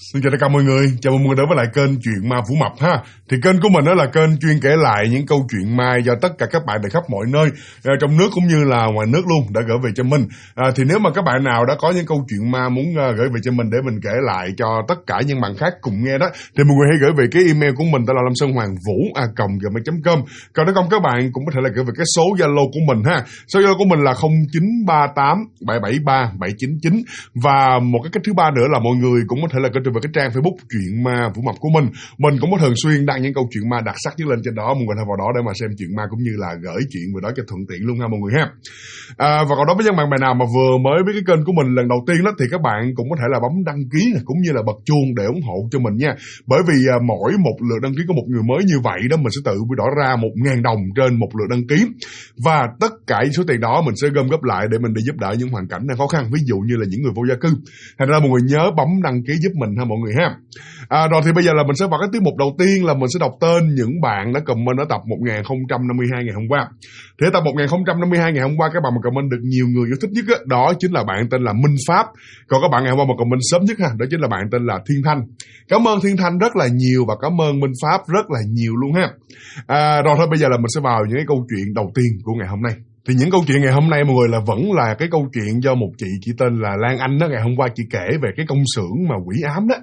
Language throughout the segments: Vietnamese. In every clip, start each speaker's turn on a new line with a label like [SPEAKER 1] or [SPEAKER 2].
[SPEAKER 1] Xin chào tất cả mọi người, chào mừng mọi người đến với lại kênh Chuyện Ma Vũ Mập ha. Thì kênh của mình đó là kênh chuyên kể lại những câu chuyện ma do tất cả các bạn từ khắp mọi nơi trong nước cũng như là ngoài nước luôn đã gửi về cho mình. Thì nếu mà các bạn nào đã có những câu chuyện ma muốn gửi về cho mình để mình kể lại cho tất cả những bạn khác cùng nghe đó, thì mọi người hãy gửi về cái email của mình, đó là lamsonhoangvu@gmail.com. Còn nếu không, các bạn cũng có thể là gửi về cái số Zalo của mình ha. Số Zalo của mình là 0938 773 799. Và một cái cách thứ ba nữa là mọi người cũng có thể là về cái trang Facebook Chuyện Ma Vũ Mập của mình. Mình cũng có thường xuyên đăng những câu chuyện ma đặc sắc nhất lên trên đó, mọi người hãy vào đó để mà xem chuyện ma cũng như là gửi chuyện về đó cho thuận tiện luôn ha mọi người ha. Và còn đối với những bạn nào mà vừa mới biết cái kênh của mình lần đầu tiên đó, thì các bạn cũng có thể là bấm đăng ký cũng như là bật chuông để ủng hộ cho mình nha. Bởi vì mỗi một lượt đăng ký của một người mới như vậy đó, mình sẽ tự đổi ra 1.000 đồng trên một lượt đăng ký, và tất cả những số tiền đó mình sẽ gom góp lại để mình đi giúp đỡ những hoàn cảnh đang khó khăn, ví dụ như là những người vô gia cư. Thành ra mọi người nhớ bấm đăng ký giúp mình ha mọi người ha. Rồi thì bây giờ là mình sẽ vào cái tiết mục đầu tiên, là mình sẽ đọc tên những bạn đã comment ở tập 1052 ngày hôm qua. Thì ở tập 1052 ngày hôm qua, các bạn mà comment được nhiều người yêu thích nhất đó chính là bạn tên là Minh Pháp. Còn các bạn ngày hôm qua mà comment sớm nhất ha, đó chính là bạn tên là Thiên Thanh. Cảm ơn Thiên Thanh rất là nhiều và cảm ơn Minh Pháp rất là nhiều luôn ha. Rồi thôi bây giờ là mình sẽ vào những cái câu chuyện đầu tiên của ngày hôm nay. Thì những câu chuyện ngày hôm nay mọi người là vẫn là cái câu chuyện do một chị tên là Lan Anh đó. Ngày hôm qua chị kể về cái công xưởng mà quỷ ám đó.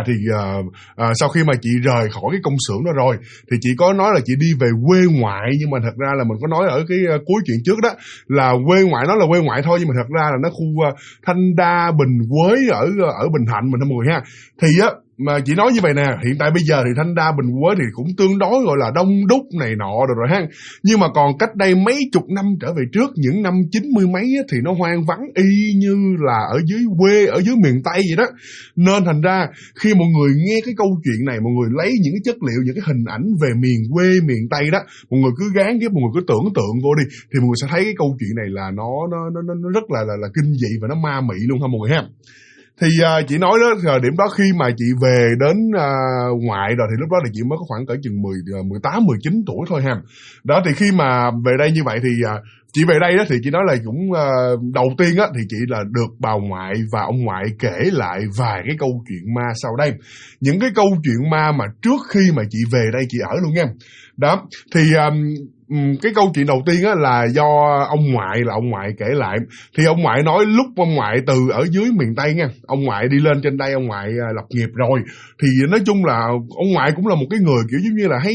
[SPEAKER 1] Sau khi mà chị rời khỏi cái công xưởng đó rồi thì chị có nói là chị đi về quê ngoại, nhưng mà thật ra là mình có nói ở cái cuối chuyện trước đó là quê ngoại, nó là quê ngoại thôi, nhưng mà thật ra là nó khu Thanh Đa, Bình Quế ở Bình Thạnh mình thôi mọi người ha. Thì á mà chị nói như vậy nè, hiện tại bây giờ thì Thanh Đa, Bình Quế thì cũng tương đối gọi là đông đúc này nọ rồi ha. Nhưng mà còn cách đây mấy chục năm trở về trước, những năm 90 mấy á, thì nó hoang vắng y như là ở dưới quê, ở dưới miền Tây vậy đó. Nên thành ra khi mọi người nghe cái câu chuyện này, mọi người lấy những cái chất liệu, những cái hình ảnh về miền quê, miền Tây đó, mọi người cứ gán ghép, mọi người cứ tưởng tượng vô đi, thì mọi người sẽ thấy cái câu chuyện này là nó rất là kinh dị và nó ma mị luôn ha mọi người ha. Thì chị nói đó, thời điểm đó khi mà chị về đến ngoại rồi thì lúc đó thì chị mới có khoảng cỡ chừng 18, 19 tuổi thôi ha. Đó thì khi mà về đây như vậy thì chị về đây đó thì chị nói là cũng đầu tiên á thì chị là được bà ngoại và ông ngoại kể lại vài cái câu chuyện ma sau đây. Những cái câu chuyện ma mà trước khi mà chị về đây chị ở luôn nha. Đó thì cái câu chuyện đầu tiên á là do ông ngoại kể lại. Thì ông ngoại nói lúc ông ngoại từ ở dưới miền Tây nha, ông ngoại đi lên trên đây, ông ngoại lập nghiệp rồi, thì nói chung là ông ngoại cũng là một cái người kiểu giống như là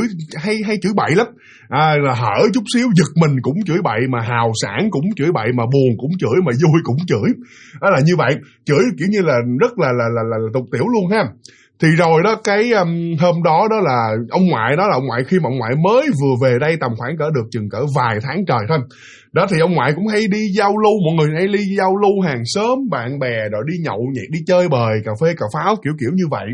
[SPEAKER 1] hay chửi bậy lắm. Là hở chút xíu giật mình cũng chửi bậy, mà hào sảng cũng chửi bậy, mà buồn cũng chửi, mà vui cũng chửi. Đó là như vậy, chửi kiểu như là rất là tục tiểu luôn ha. Thì rồi đó, cái hôm đó đó là ông ngoại đó, là ông ngoại khi mà ông ngoại mới vừa về đây tầm khoảng cỡ được chừng cỡ vài tháng trời thôi. Đó thì ông ngoại cũng hay đi giao lưu, mọi người hay đi giao lưu hàng xóm, bạn bè, rồi đi nhậu nhẹt, đi chơi bời, cà phê, cà pháo kiểu như vậy.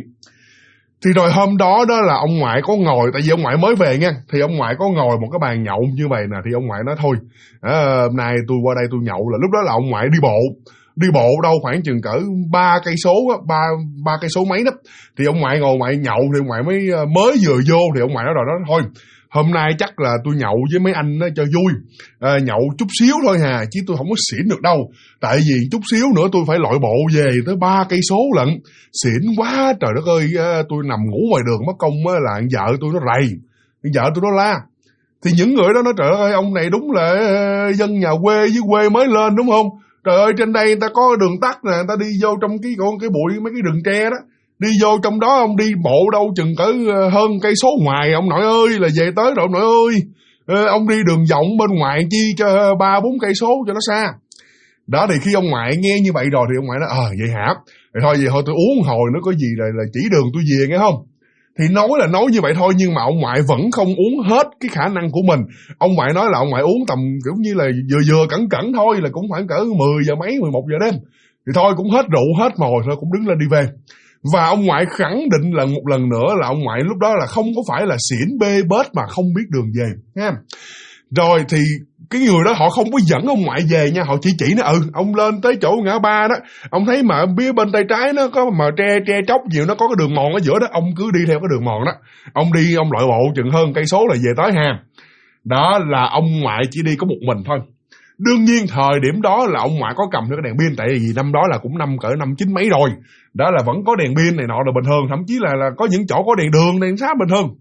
[SPEAKER 1] Thì rồi hôm đó đó là ông ngoại có ngồi, tại vì ông ngoại mới về nha, thì ông ngoại có ngồi một cái bàn nhậu như vậy nè, thì ông ngoại nói thôi, hôm nay tôi qua đây tôi nhậu. Là lúc đó là ông ngoại đi bộ đâu khoảng chừng cỡ 3 cây số á, 3 cây số mấy đó. Thì ông ngoại ngồi ngoại nhậu, thì ông ngoại mới vừa vô thì ông ngoại nói rồi đó, thôi hôm nay chắc là tôi nhậu với mấy anh đó cho vui, nhậu chút xíu thôi hà, chứ tôi không có xỉn được đâu. Tại vì chút xíu nữa tôi phải lội bộ về tới 3 cây số lận, xỉn quá trời đất ơi. Tôi nằm ngủ ngoài đường mất công là vợ tôi nó rầy, vợ tôi nó la. Thì những người đó nói trời ơi, ông này đúng là dân nhà quê với quê mới lên đúng không? Trời ơi, trên đây người ta có đường tắt nè, người ta đi vô trong cái bụi mấy cái rừng tre đó, đi vô trong đó ông đi bộ đâu chừng cỡ hơn cây số ngoài, ông nội ơi là về tới rồi ông nội ơi. Ông đi đường vòng bên ngoài chi cho 3-4 cây số cho nó xa. Đó thì khi ông ngoại nghe như vậy rồi thì ông ngoại nói vậy hả? Thì thôi vậy thôi tôi uống hồi nữa có gì là chỉ đường tôi về nghe không? Thì nói là nói như vậy thôi, nhưng mà ông ngoại vẫn không uống hết cái khả năng của mình. Ông ngoại nói là ông ngoại uống tầm kiểu như là vừa cẩn thôi, là cũng khoảng cỡ 10 giờ mấy, 11 giờ đêm. Thì thôi cũng hết rượu hết mồi thôi, cũng đứng lên đi về. Và ông ngoại khẳng định là một lần nữa là ông ngoại lúc đó là không có phải là xỉn bê bết mà không biết đường về ha. Rồi thì cái người đó họ không có dẫn ông ngoại về nha, họ chỉ nó ông lên tới chỗ ngã ba đó, ông thấy mà phía bên tay trái nó có mà tre tróc nhiều, nó có cái đường mòn ở giữa đó, ông cứ đi theo cái đường mòn đó, ông đi ông lội bộ chừng hơn cây số là về tới ha. Đó là ông ngoại chỉ đi có một mình thôi. Đương nhiên thời điểm đó là ông ngoại có cầm được cái đèn pin, tại vì năm đó là cũng năm chín mấy rồi. Đó là vẫn có đèn pin này nọ là bình thường, thậm chí là có những chỗ có đèn đường, đèn sáng bình thường.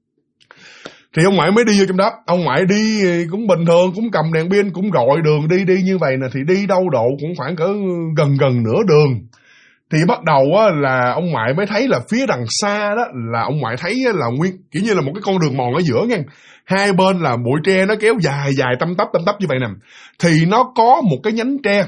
[SPEAKER 1] Thì ông ngoại mới đi vô trong đó. Ông ngoại đi cũng bình thường, cũng cầm đèn pin, cũng gọi đường đi như vậy nè. Thì đi đâu độ cũng khoảng cỡ gần nửa đường. Thì bắt đầu á, là ông ngoại mới thấy là phía đằng xa đó là ông ngoại thấy là nguyên kiểu như là một cái con đường mòn ở giữa nha. Hai bên là bụi tre nó kéo dài tăm tắp như vậy nè. Thì nó có một cái nhánh tre.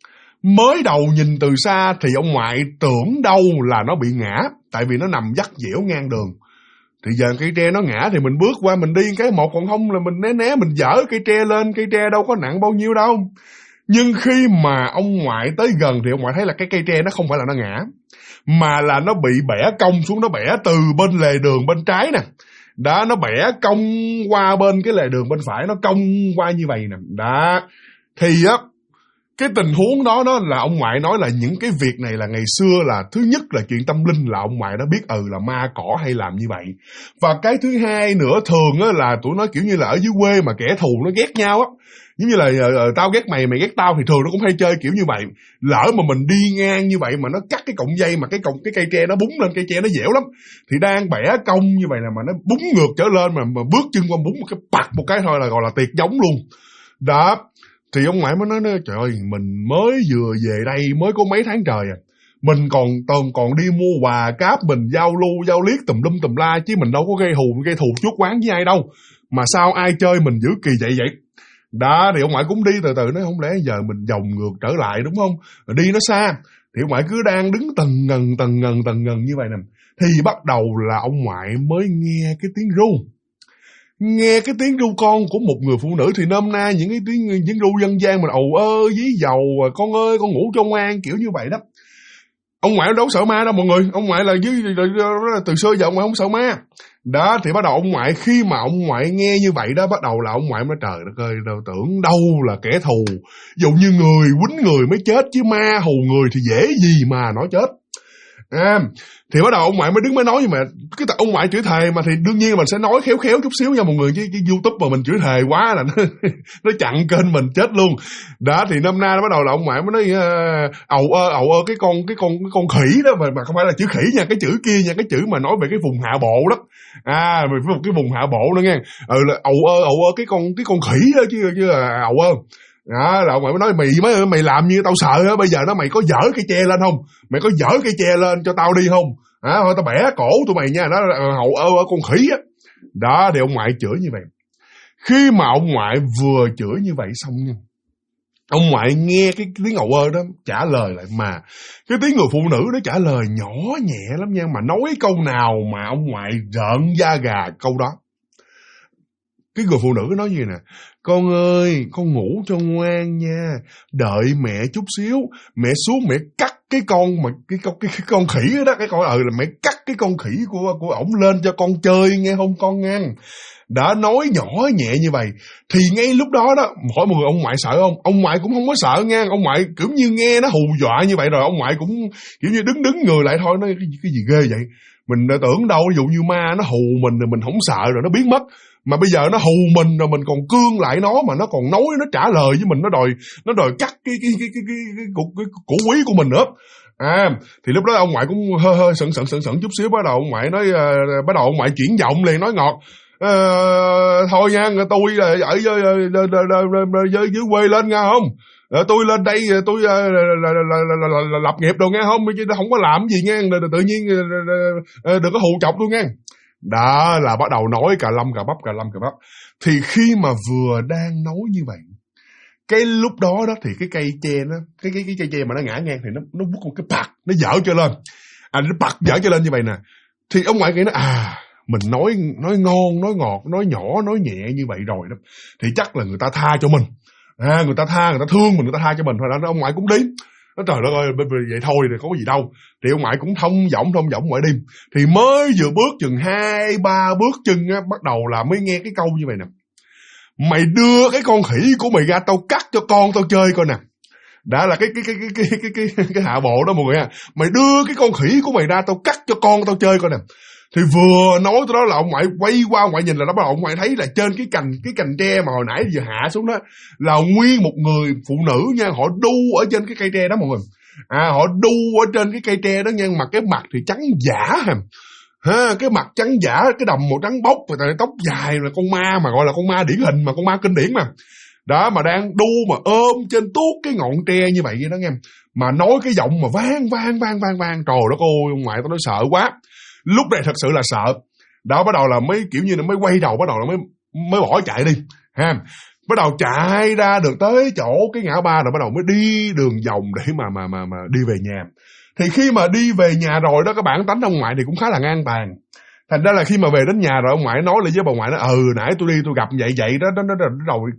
[SPEAKER 1] Mới đầu nhìn từ xa thì ông ngoại tưởng đâu là nó bị ngã, tại vì nó nằm vắt dẻo ngang đường. Thì giờ cây tre nó ngã thì mình bước qua mình đi cái một, còn không là mình né mình dỡ cây tre lên. Cây tre đâu có nặng bao nhiêu đâu. Nhưng khi mà ông ngoại tới gần thì ông ngoại thấy là cái cây tre nó không phải là nó ngã, mà là nó bị bẻ cong xuống. Nó bẻ từ bên lề đường bên trái nè, đó, nó bẻ cong qua bên cái lề đường bên phải, nó cong qua như vậy nè. Đó, thì á, cái tình huống đó là ông ngoại nói là những cái việc này là ngày xưa là thứ nhất là chuyện tâm linh, là ông ngoại đã biết là ma cỏ hay làm như vậy. Và cái thứ hai nữa, thường á là tụi nó kiểu như là ở dưới quê mà kẻ thù nó ghét nhau á, giống như là tao ghét mày, mày ghét tao, thì thường nó cũng hay chơi kiểu như vậy. Lỡ mà mình đi ngang như vậy mà nó cắt cái cọng dây mà cái cây tre nó búng lên, cây tre nó dẻo lắm, thì đang bẻ cong như vậy nè mà nó búng ngược trở lên, mà bước chân qua búng một cái pặt một cái thôi là gọi là tiệt giống luôn. Đó, thì ông ngoại mới nói trời ơi, mình mới vừa về đây mới có mấy tháng trời à, mình còn đi mua quà cáp, mình giao lưu giao liếc tùm lum tùm la, chứ mình đâu có gây thù chuốc oán với ai đâu, mà sao ai chơi mình dữ kỳ vậy. Đó, thì ông ngoại cũng đi từ từ, nói không lẽ giờ mình vòng ngược trở lại đúng không, đi nó xa. Thì ông ngoại cứ đang đứng tần ngần như vậy nè, thì bắt đầu là ông ngoại mới nghe cái tiếng ru. Nghe cái tiếng ru con của một người phụ nữ. Thì nôm na những cái tiếng ru dân gian mình ầu ơ dí dầu, con ơi con ngủ cho ngoan, kiểu như vậy đó. Ông ngoại đâu sợ ma đâu mọi người, ông ngoại là từ xưa giờ ông ngoại không sợ ma. Đó, thì bắt đầu ông ngoại, khi mà ông ngoại nghe như vậy đó, bắt đầu là ông ngoại mới trời đất ơi, tưởng đâu là kẻ thù, dụ như người quýnh người mới chết, chứ ma hù người thì dễ gì mà nó chết. Thì bắt đầu ông ngoại mới đứng mới nói, nhưng mà cái ông ngoại chửi thề mà, thì đương nhiên mình sẽ nói khéo chút xíu nha mọi người, chứ YouTube mà mình chửi thề quá là nó chặn kênh mình chết luôn. Đó, thì năm nay bắt đầu là ông ngoại mới nói ầu ơ cái con khỉ đó, mà không phải là chữ khỉ nha, cái chữ kia nha, cái chữ mà nói về cái vùng hạ bộ đó, về một cái vùng hạ bộ nữa nha. Là ầu ơ cái con khỉ đó, chứ là ầu ơ. Đó, là ông ngoại mới nói mày làm như tao sợ á, bây giờ nó mày có dở cây tre lên không, mày có dở cây tre lên cho tao đi không, thôi tao bẻ cổ tụi mày nha. Đó là hậu ơ con khỉ á. Đó, thì ông ngoại chửi như vậy. Khi mà ông ngoại vừa chửi như vậy xong nha, ông ngoại nghe cái tiếng ầu ơ đó trả lời lại, mà cái tiếng người phụ nữ đó trả lời nhỏ nhẹ lắm nha, mà nói câu nào mà ông ngoại rợn da gà câu đó. Cái người phụ nữ nói gì nè: con ơi, con ngủ cho ngoan nha, đợi mẹ chút xíu, mẹ xuống mẹ cắt cái con mà cái con khỉ đó, cái con là mẹ cắt cái con khỉ của ổng lên cho con chơi nghe không con nghe. Đã nói nhỏ nhẹ như vậy thì ngay lúc đó đó, hỏi mọi người ông ngoại sợ không? Ông ngoại cũng không có sợ nha. Ông ngoại kiểu như nghe nó hù dọa như vậy rồi ông ngoại cũng kiểu như đứng người lại thôi, nói cái gì ghê vậy. Mình đã tưởng đâu ví dụ như ma nó hù mình rồi mình không sợ rồi nó biến mất, mà bây giờ nó hù mình rồi mình còn cương lại nó, mà nó còn nói, nó trả lời với mình, nó đòi cắt cái cổ quý của mình nữa. Thì lúc đó ông ngoại cũng hơi sững chút xíu. Bắt đầu ông ngoại nói, bắt đầu ông ngoại chuyển giọng liền nói ngọt: thôi nha, tôi ở dưới quê lên nha không, tôi lên đây tôi lập nghiệp đồ nghe không, chứ không có làm gì nghe, tự nhiên đừng có hù chọc tôi nghe. Đó là bắt đầu nói cà lâm cà bắp. Thì khi mà vừa đang nói như vậy, cái lúc đó đó thì cái cây tre nó, cái cây tre mà nó ngã ngang thì nó bút một cái bạc, nó dở cho lên, nó bạc dở cho lên như vậy nè. Thì ông ngoại kia nó mình nói ngon, nói ngọt, nói nhỏ, nói nhẹ như vậy rồi đó, thì chắc là người ta tha cho mình, người ta thương mình, người ta tha cho mình thôi đó. Ông ngoại cũng đi. Nó trời đất ơi, vậy thôi thì có gì đâu. Thì ông ngoại cũng thông giọng ngoại đi. Thì mới vừa bước chừng 2-3 bước chân á, bắt đầu là mới nghe cái câu như vậy nè: mày đưa cái con khỉ của mày ra, tao cắt cho con tao chơi coi nè. Đã là cái hạ bộ đó mọi người ha. Mày đưa cái con khỉ của mày ra, tao cắt cho con tao chơi coi nè. Thì vừa nói tới đó là ông ngoại quay qua ông ngoại nhìn là đó, bắt đầu ông ngoại thấy là trên cái cành tre mà hồi nãy vừa hạ xuống đó là nguyên một người phụ nữ nha, họ đu ở trên cái cây tre đó mọi người. Họ đu ở trên cái cây tre đó nha, mà cái mặt thì trắng giả ha, cái mặt trắng giả, cái đầm màu trắng bóc, và tóc dài, là con ma mà gọi là con ma điển hình, mà con ma kinh điển mà. Đó, mà đang đu mà ôm trên tuốt cái ngọn tre như vậy đó nghe. Mà nói cái giọng mà vang. Trời đất ơi, ông ngoại tao nói sợ quá. Lúc này thật sự là sợ. Đó, bắt đầu là mới kiểu như là mới quay đầu, bắt đầu là mới bỏ chạy đi ha. Bắt đầu chạy ra được tới chỗ cái ngã ba rồi bắt đầu mới đi đường vòng để mà đi về nhà. Thì khi mà đi về nhà rồi đó, các bản tánh ông ngoại thì cũng khá là ngang tàn. Thành ra là khi mà về đến nhà rồi ông ngoại nói lại với bà ngoại, nó nãy tôi đi tôi gặp vậy đó, nó rồi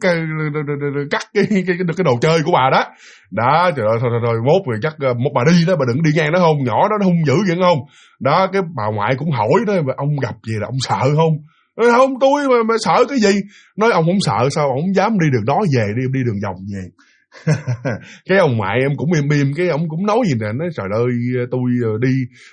[SPEAKER 1] cắt cái đồ chơi của bà đó. Đó, trời ơi, thôi mốt rồi chắc một bà đi đó, bà đừng đi ngang đó không, nhỏ đó nó hung dữ vậy không. Đó, cái bà ngoại cũng hỏi đó, ông gặp gì là ông sợ không? Không, tôi mà sợ cái gì? Nói ông không sợ sao, ông không dám đi đường đó về, đi đường vòng về. Cái ông ngoại em cũng im, cái ông cũng nói gì nè, nói trời ơi tôi đi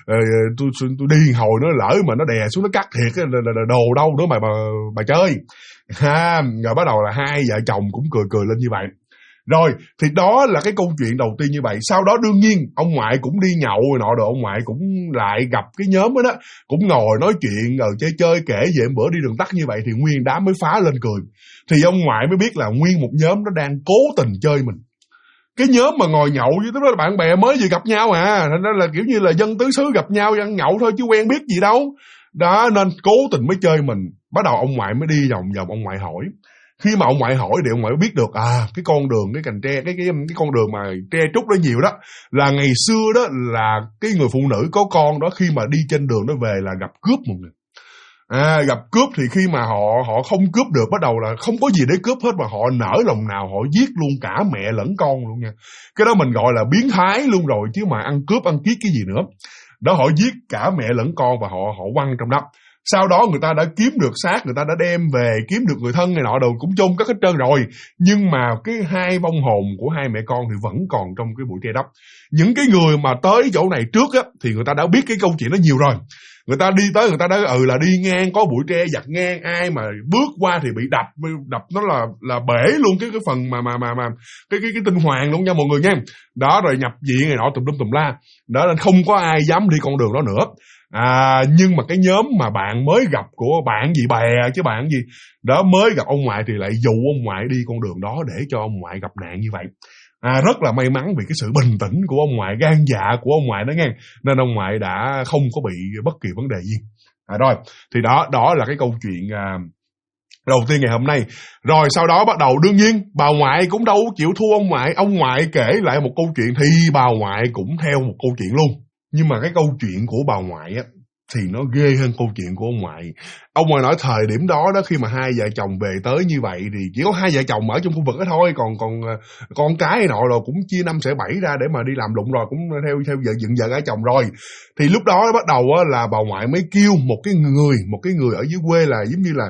[SPEAKER 1] tôi đi hồi nó lỡ mà nó đè xuống nó cắt thiệt là đồ đâu nữa mà bà chơi ha. Rồi bắt đầu là hai vợ chồng cũng cười lên như vậy. Rồi thì đó là cái câu chuyện đầu tiên như vậy. Sau đó đương nhiên ông ngoại cũng đi nhậu rồi nọ, rồi ông ngoại cũng lại gặp cái nhóm đó, cũng ngồi nói chuyện rồi chơi kể về bữa đi đường tắt như vậy, thì nguyên đám mới phá lên cười. Thì ông ngoại mới biết là nguyên một nhóm nó đang cố tình chơi mình. Cái nhóm mà ngồi nhậu với tức là bạn bè mới vừa gặp nhau thành ra là kiểu như là dân tứ xứ gặp nhau ăn nhậu thôi chứ quen biết gì đâu. Đó, nên cố tình mới chơi mình. Bắt đầu ông ngoại mới đi vòng ông ngoại hỏi. Khi mà ông ngoại hỏi thì ông ngoại biết được cái con đường, cái cành tre, cái con đường mà tre trúc đó nhiều đó, là ngày xưa đó là cái người phụ nữ có con đó, khi mà đi trên đường nó về là gặp cướp mọi người. Gặp cướp thì khi mà họ không cướp được, bắt đầu là không có gì để cướp hết, mà họ nở lòng nào họ giết luôn cả mẹ lẫn con luôn nha. Cái đó mình gọi là biến thái luôn rồi, chứ mà ăn cướp ăn kiết cái gì nữa. Đó, họ giết cả mẹ lẫn con và họ quăng trong đất. Sau đó người ta đã kiếm được xác, người ta đã đem về, kiếm được người thân này nọ đồ cũng chôn cất hết trơn rồi. Nhưng mà cái hai vong hồn của hai mẹ con thì vẫn còn trong cái bụi tre đắp. Những cái người mà tới chỗ này trước á thì người ta đã biết cái câu chuyện đó nhiều rồi. Người ta đi tới, người ta đã là đi ngang có bụi tre giặt ngang, ai mà bước qua thì bị đập nó là bể luôn cái phần mà cái tinh hoàn luôn nha mọi người nha. Đó, rồi nhập viện này nọ tùm la. Đó, nên không có ai dám đi con đường đó nữa. Nhưng mà cái nhóm mà bạn mới gặp của bạn gì bè chứ bạn gì đó mới gặp ông ngoại thì lại dụ ông ngoại đi con đường đó để cho ông ngoại gặp nạn như vậy. Rất là may mắn vì cái sự bình tĩnh của ông ngoại, gan dạ của ông ngoại đó nghe, nên ông ngoại đã không có bị bất kỳ vấn đề gì. Rồi thì đó là cái câu chuyện đầu tiên ngày hôm nay. Rồi sau đó bắt đầu đương nhiên bà ngoại cũng đâu chịu thua ông ngoại. Ông ngoại kể lại một câu chuyện thì bà ngoại cũng theo một câu chuyện luôn. Nhưng mà cái câu chuyện của bà ngoại á thì nó ghê hơn câu chuyện của ông ngoại. Ông ngoại nói thời điểm đó khi mà hai vợ chồng về tới như vậy thì chỉ có hai vợ chồng ở trong khu vực đó thôi, còn con cái nọ rồi cũng chia 5 xẻ 7 ra để mà đi làm lụng rồi, cũng theo dựng vợ gả chồng rồi. Thì lúc đó bắt đầu là bà ngoại mới kêu một cái người ở dưới quê là giống như là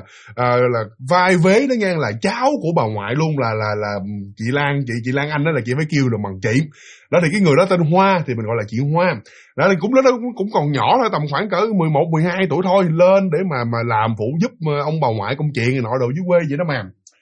[SPEAKER 1] vai vế đó nha, là cháu của bà ngoại luôn, là chị Lan Anh đó, là chị phải kêu được bằng chị. Đó thì cái người đó tên Hoa thì mình gọi là chị Hoa. Đó thì cũng còn nhỏ thôi, tầm khoảng cỡ 11, 12 tuổi thôi, lên để mà làm phụ giúp ông bà ngoại công chuyện này nọ đồ dưới quê vậy đó mà.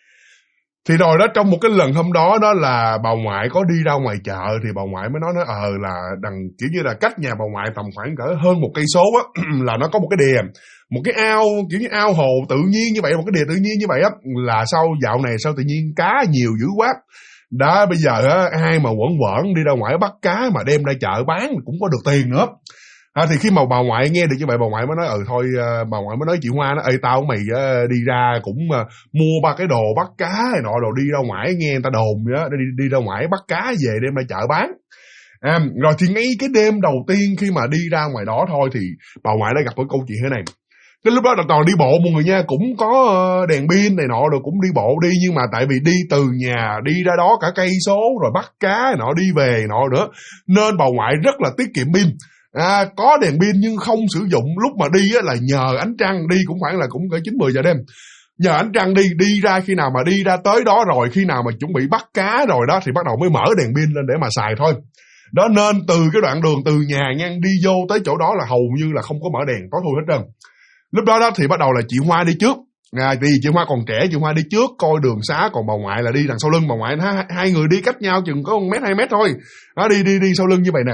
[SPEAKER 1] Thì rồi đó, trong một cái lần hôm đó là bà ngoại có đi ra ngoài chợ thì bà ngoại mới nói là đằng kiểu như là cách nhà bà ngoại tầm khoảng cỡ hơn 1 cây số á là nó có một cái đìa, một cái ao kiểu như ao hồ tự nhiên như vậy, một cái đìa tự nhiên như vậy á, là dạo này sao tự nhiên cá nhiều dữ quá. Đó, bây giờ ai mà quẩn đi ra ngoài bắt cá mà đem ra chợ bán cũng có được tiền nữa. Thì khi mà bà ngoại nghe được như vậy, bà ngoại mới nói thôi, bà ngoại mới nói chị Hoa, tao mày đi ra cũng mua 3 cái đồ bắt cá này nọ, đồ đi ra ngoài nghe người ta đồn vậy đó, đi ra ngoài bắt cá về đem ra chợ bán. Rồi thì ngay cái đêm đầu tiên khi mà đi ra ngoài đó thôi thì bà ngoại đã gặp cái câu chuyện thế này. Cái lúc đó là toàn đi bộ mọi người nha, cũng có đèn pin này nọ rồi cũng đi bộ đi, nhưng mà tại vì đi từ nhà đi ra đó cả cây số rồi bắt cá này nọ đi về nọ nữa, nên bà ngoại rất là tiết kiệm pin. Có đèn pin nhưng không sử dụng. Lúc mà đi là nhờ ánh trăng đi, cũng khoảng là cũng cỡ 9-10 giờ đêm. Nhờ ánh trăng đi ra, khi nào mà đi ra tới đó rồi, khi nào mà chuẩn bị bắt cá rồi đó thì bắt đầu mới mở đèn pin lên để mà xài thôi. Đó, nên từ cái đoạn đường từ nhà ngang đi vô tới chỗ đó là hầu như là không có mở đèn, tối thui hết trơn. Lúc đó thì bắt đầu là chị Hoa đi trước. Vì chị Hoa còn trẻ, chị Hoa đi trước coi đường xá, còn bà ngoại là đi đằng sau lưng. Bà ngoại hai người đi cách nhau chừng có 1 mét 2 mét thôi. Đó, đi sau lưng như vậy nè.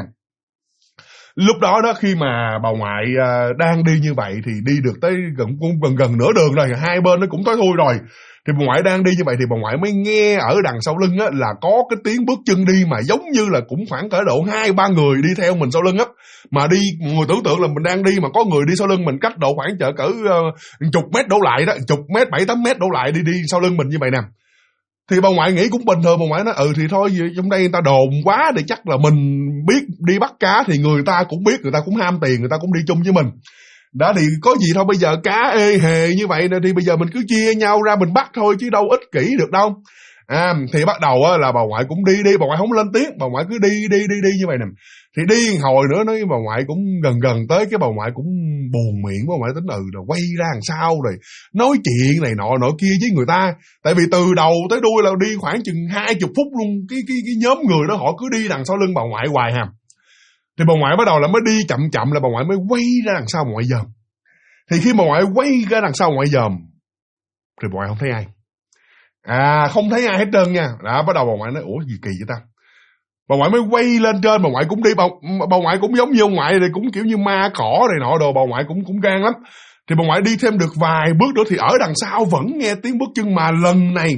[SPEAKER 1] Lúc đó khi mà bà ngoại đang đi như vậy thì đi được tới gần nửa đường rồi, hai bên nó cũng tối thui rồi. Thì bà ngoại đang đi như vậy thì bà ngoại mới nghe ở đằng sau lưng là có cái tiếng bước chân đi mà giống như là cũng khoảng cỡ độ 2-3 người đi theo mình sau lưng á. Mà đi, người tưởng tượng là mình đang đi mà có người đi sau lưng mình cách độ khoảng cỡ chục mét đổ lại đó, chục mét, 7-8 mét đổ lại đi sau lưng mình như vậy nè. Thì bà ngoại nghĩ cũng bình thường, bà ngoại nói thì thôi trong đây người ta đồn quá thì chắc là mình biết đi bắt cá thì người ta cũng biết, người ta cũng ham tiền, người ta cũng đi chung với mình. Đó thì có gì thôi, bây giờ cá ê hề như vậy thì bây giờ mình cứ chia nhau ra mình bắt thôi chứ đâu ích kỷ được đâu. Thì bắt đầu là bà ngoại cũng đi, bà ngoại không lên tiếng, bà ngoại cứ đi như vậy nè. Thì đi hồi nữa nói bà ngoại cũng gần tới cái bà ngoại cũng buồn miệng, bà ngoại tính rồi quay ra đằng sau rồi nói chuyện này nọ kia với người ta. Tại vì từ đầu tới đuôi là đi khoảng chừng 20 phút luôn, cái nhóm người đó họ cứ đi đằng sau lưng bà ngoại hoài hà. Thì bà ngoại bắt đầu là mới đi chậm là bà ngoại mới quay ra đằng sau bà ngoại dòm. Thì khi bà ngoại quay ra đằng sau bà ngoại dòm thì bà ngoại không thấy ai. Không thấy ai hết trơn nha. Đó, bắt đầu bà ngoại nói ủa gì kỳ vậy ta. Bà ngoại mới quay lên trên, bà ngoại cũng đi, bà ngoại cũng giống như ông ngoại thì cũng kiểu như ma cỏ này nọ đồ, bà ngoại cũng gan lắm. Thì bà ngoại đi thêm được vài bước nữa thì ở đằng sau vẫn nghe tiếng bước chân, mà lần này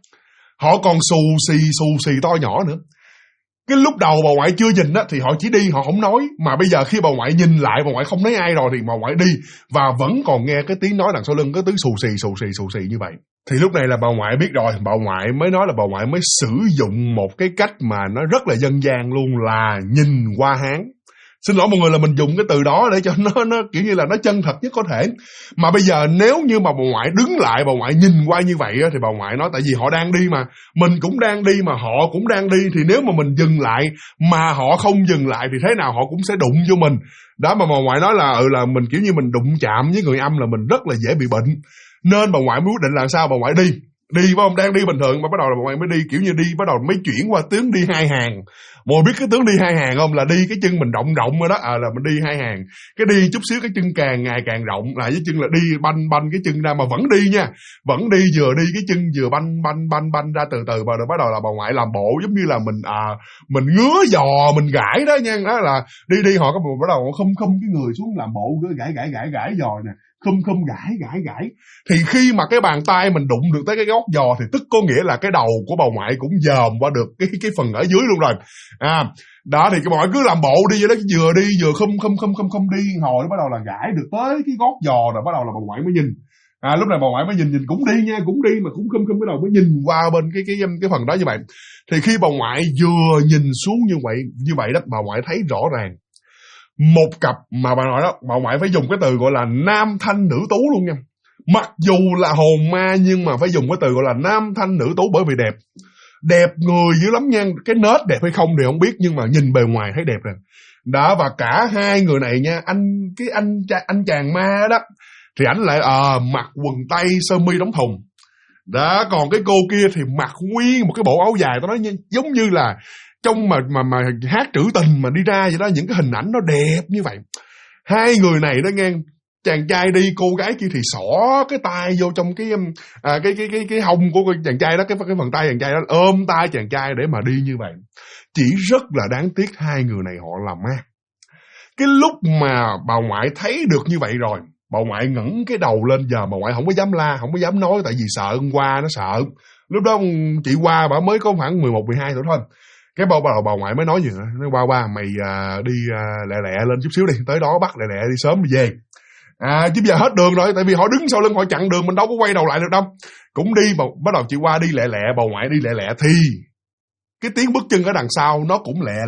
[SPEAKER 1] họ còn xù xì to nhỏ nữa. Cái lúc đầu bà ngoại chưa nhìn thì họ chỉ đi, họ không nói. Mà bây giờ khi bà ngoại nhìn lại, bà ngoại không thấy ai rồi thì bà ngoại đi và vẫn còn nghe cái tiếng nói đằng sau lưng, cái tiếng xù xì như vậy. Thì lúc này là bà ngoại biết rồi, bà ngoại mới nói là bà ngoại mới sử dụng một cái cách mà nó rất là dân gian luôn, là nhìn qua háng. Xin lỗi mọi người là mình dùng cái từ đó để cho nó kiểu như là nó chân thật nhất có thể. Mà bây giờ nếu như mà bà ngoại đứng lại, bà ngoại nhìn qua như vậy thì bà ngoại nói tại vì họ đang đi mà, mình cũng đang đi mà họ cũng đang đi, thì nếu mà mình dừng lại mà họ không dừng lại thì thế nào họ cũng sẽ đụng vô mình. Đó, mà bà ngoại nói là mình kiểu như mình đụng chạm với người âm là mình rất là dễ bị bệnh. Nên bà ngoại mới quyết định là sao, bà ngoại đi phải không, đang đi bình thường mà bắt đầu là bà ngoại mới đi kiểu như đi, bắt đầu mới chuyển qua tướng đi 2 hàng. Mọi người biết cái tướng đi 2 hàng không, là đi cái chân mình rộng rồi đó, là mình đi 2 hàng, cái đi chút xíu cái chân càng ngày càng rộng, là với chân là đi banh cái chân ra, mà vẫn đi nha, vẫn đi, vừa đi cái chân vừa banh ra từ từ, bắt đầu là bà ngoại làm bộ giống như là mình ngứa giò mình gãi đó nha. Đó là đi họ có bắt đầu không cái người xuống làm bộ gãi giò nè, không gãi. Thì khi mà cái bàn tay mình đụng được tới cái gót giò thì tức có nghĩa là cái đầu của bà ngoại cũng dòm qua được cái phần ở dưới luôn rồi. Đó thì cái bà ngoại cứ làm bộ đi vậy đó, vừa đi vừa không đi, hồi nó bắt đầu là gãi được tới cái gót giò rồi bắt đầu là bà ngoại mới nhìn. Lúc này bà ngoại mới nhìn cũng đi nha, cũng đi mà cũng không bắt đầu mới nhìn qua bên cái phần đó như vậy. Thì khi bà ngoại vừa nhìn xuống như vậy đó, bà ngoại thấy rõ ràng một cặp, mà bà nói đó, bà ngoại phải dùng cái từ gọi là nam thanh nữ tú luôn nha. Mặc dù là hồn ma nhưng mà phải dùng cái từ gọi là nam thanh nữ tú, bởi vì đẹp người dữ lắm nha. Cái nết đẹp hay không thì không biết, nhưng mà nhìn bề ngoài thấy đẹp rồi. Đó, và cả hai người này nha, anh chàng ma đó thì ảnh lại mặc quần tây sơ mi đóng thùng. Đó, còn cái cô kia thì mặc nguyên một cái bộ áo dài, tôi nói giống như là trong mà hát trữ tình mà đi ra vậy đó, những cái hình ảnh nó đẹp như vậy. Hai người này đó nghe, chàng trai đi, cô gái kia thì xỏ cái tay vô trong cái hông của chàng trai đó, cái phần tay chàng trai đó, ôm tay chàng trai để mà đi như vậy. Chỉ rất là đáng tiếc hai người này họ làm ma. Cái lúc mà bà ngoại thấy được như vậy rồi, bà ngoại ngẩng cái đầu lên, giờ bà ngoại không có dám la, không có dám nói, tại vì sợ hôm qua nó sợ. Lúc đó chị Hoa bà mới có khoảng 11-12 tuổi thôi. Cái bắt đầu bà ngoại mới nói gì nữa, nói Hoa mày đi lẹ lên chút xíu đi, tới đó bắt lẹ đi sớm đi về. Chứ giờ hết đường rồi, tại vì họ đứng sau lưng họ chặn đường, mình đâu có quay đầu lại được đâu. Cũng đi, bắt đầu chị Hoa đi lẹ, bà ngoại đi lẹ thì cái tiếng bước chân ở đằng sau nó cũng lẹ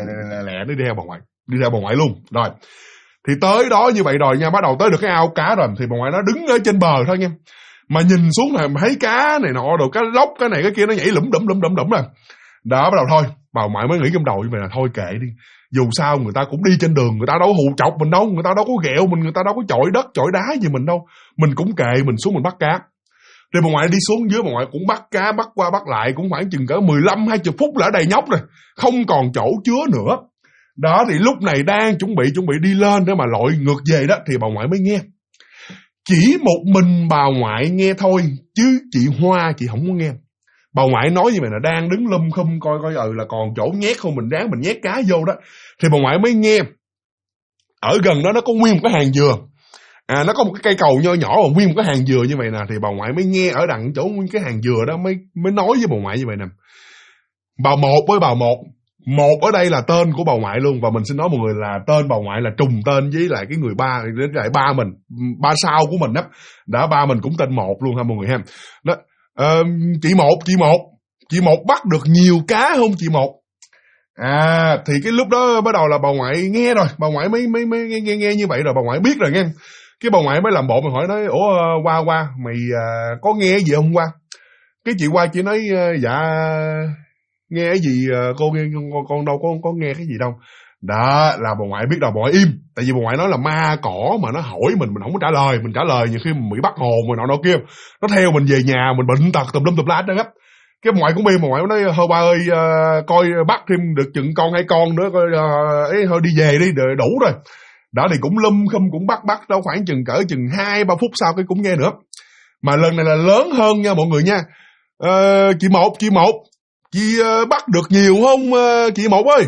[SPEAKER 1] nó đi theo bà ngoại luôn. Rồi thì tới đó như vậy rồi nha, bắt đầu tới được cái ao cá rồi thì bà ngoại nó đứng ở trên bờ thôi nha, mà nhìn xuống là thấy cá này nọ đồ, cá lóc cái này cái kia nó nhảy lủm đủm rồi. Đó, bắt đầu thôi bà ngoại mới nghĩ trong đầu như vậy là thôi kệ đi, dù sao người ta cũng đi trên đường, người ta đâu có hù chọc mình đâu, người ta đâu có ghẹo mình, người ta đâu có chọi đất chọi đá gì mình đâu, mình cũng kệ, mình xuống mình bắt cá. Thì bà ngoại đi xuống dưới, bà ngoại cũng bắt cá, bắt qua bắt lại, cũng khoảng chừng cỡ 15-20 phút là đầy nhóc rồi, không còn chỗ chứa nữa. Đó, thì lúc này đang chuẩn bị đi lên để mà lội ngược về đó, thì bà ngoại mới nghe. Chỉ một mình bà ngoại nghe thôi, chứ chị Hoa chị không có nghe. Bà ngoại nói như vậy là đang đứng lum khum coi là còn chỗ nhét không, mình ráng mình nhét cá vô đó. Thì bà ngoại mới nghe. Ở gần đó nó có nguyên một cái hàng dừa. Nó có một cái cây cầu nho nhỏ và nguyên một cái hàng dừa như vậy nè. Thì bà ngoại mới nghe ở đằng chỗ nguyên cái hàng dừa đó mới nói với bà ngoại như vậy nè. Bà một với bà một. Một ở đây là tên của bà ngoại luôn. Và mình xin nói mọi người là tên bà ngoại là trùng tên với lại cái người ba, với lại ba mình, ba sau của mình đó. Đã ba mình cũng tên Một luôn ha mọi người ha. Đó. Chị một bắt được nhiều cá không chị Một? Thì cái lúc đó bắt đầu là bà ngoại nghe rồi, bà ngoại mới nghe như vậy rồi, bà ngoại biết rồi nghe. Cái bà ngoại mới làm bộ, mình hỏi nói, Qua mày có nghe gì không Qua? Cái chị Qua chỉ nói, dạ nghe cái gì cô nghe, con đâu có nghe cái gì đâu. Đó là bà ngoại biết rồi, bà ngoại im. Tại vì bà ngoại nói là ma cỏ mà nó hỏi mình không có trả lời. Mình trả lời nhiều khi mình bị bắt hồn rồi nọ kia. Nó theo mình về nhà, mình bệnh tật tùm lum la hết á. Cái bà ngoại cũng im, bà ngoại nói, thôi ba ơi, coi bắt thêm được chừng con hay con nữa, coi thôi đi về đi, đủ rồi. Đó thì cũng lum khum cũng bắt đâu khoảng chừng 2-3 phút sau cái cũng nghe nữa. Mà lần này là lớn hơn nha mọi người nha. Chị Một, chị bắt được nhiều không chị Một ơi?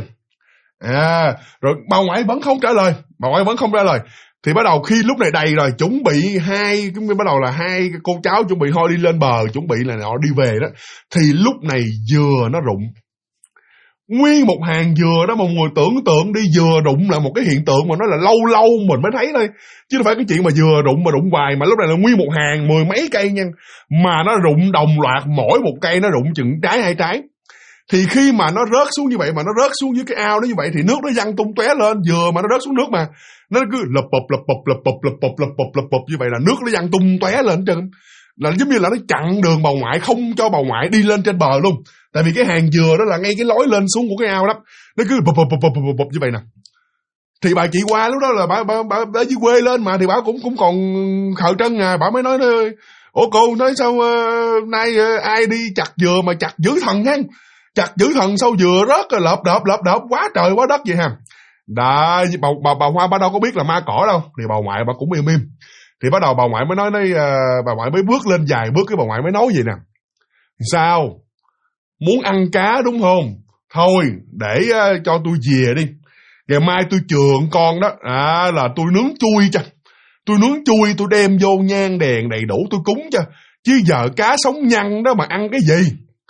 [SPEAKER 1] Rồi bà ngoại vẫn không trả lời. Thì bắt đầu khi lúc này đầy rồi, chuẩn bị bắt đầu là hai cô cháu chuẩn bị thôi đi lên bờ, chuẩn bị là họ đi về đó. Thì lúc này dừa nó rụng. Nguyên một hàng dừa đó, mà mọi người tưởng tượng đi, dừa rụng là một cái hiện tượng mà nó là lâu lâu mình mới thấy thôi. Chứ không phải cái chuyện mà dừa rụng hoài, mà lúc này là nguyên một hàng 10 mấy cây nha. Mà nó rụng đồng loạt, mỗi một cây nó rụng chừng trái 2 trái. Thì khi mà nó rớt xuống như vậy, mà nó rớt xuống dưới cái ao đó như vậy, thì nước nó văng tung tóe lên. Dừa mà nó rớt xuống nước mà nó cứ lập bập như vậy là nước nó văng tung tóe lên hết trơn. Là giống như là nó chặn đường bà ngoại, không cho bà ngoại đi lên trên bờ luôn. Tại vì cái hàng dừa đó là ngay cái lối lên xuống của cái ao đó, nó cứ bập như vậy nè. Thì bà chị Qua lúc đó là bà ở dưới quê lên mà, thì bà cũng còn khờ trân bà mới nói, ủa cô nói sao nay ai đi chặt dừa mà chặt dữ thần nha, chặt dữ thần sao dừa rớt rồi lợp đợp quá trời quá đất vậy ha. Đó, bà Hoa bà đâu có biết là ma cỏ đâu. Thì bà ngoại bà cũng im. Thì bắt đầu bà ngoại mới nói bà ngoại mới bước lên vài bước, cái bà ngoại mới nói vậy nè. Sao? Muốn ăn cá đúng không? Thôi để cho tôi về đi. Ngày mai tôi chườn con đó, là tôi nướng chui cho. Tôi nướng chui, tôi đem vô nhang đèn đầy đủ tôi cúng cho. Chứ giờ cá sống nhăn đó mà ăn cái gì?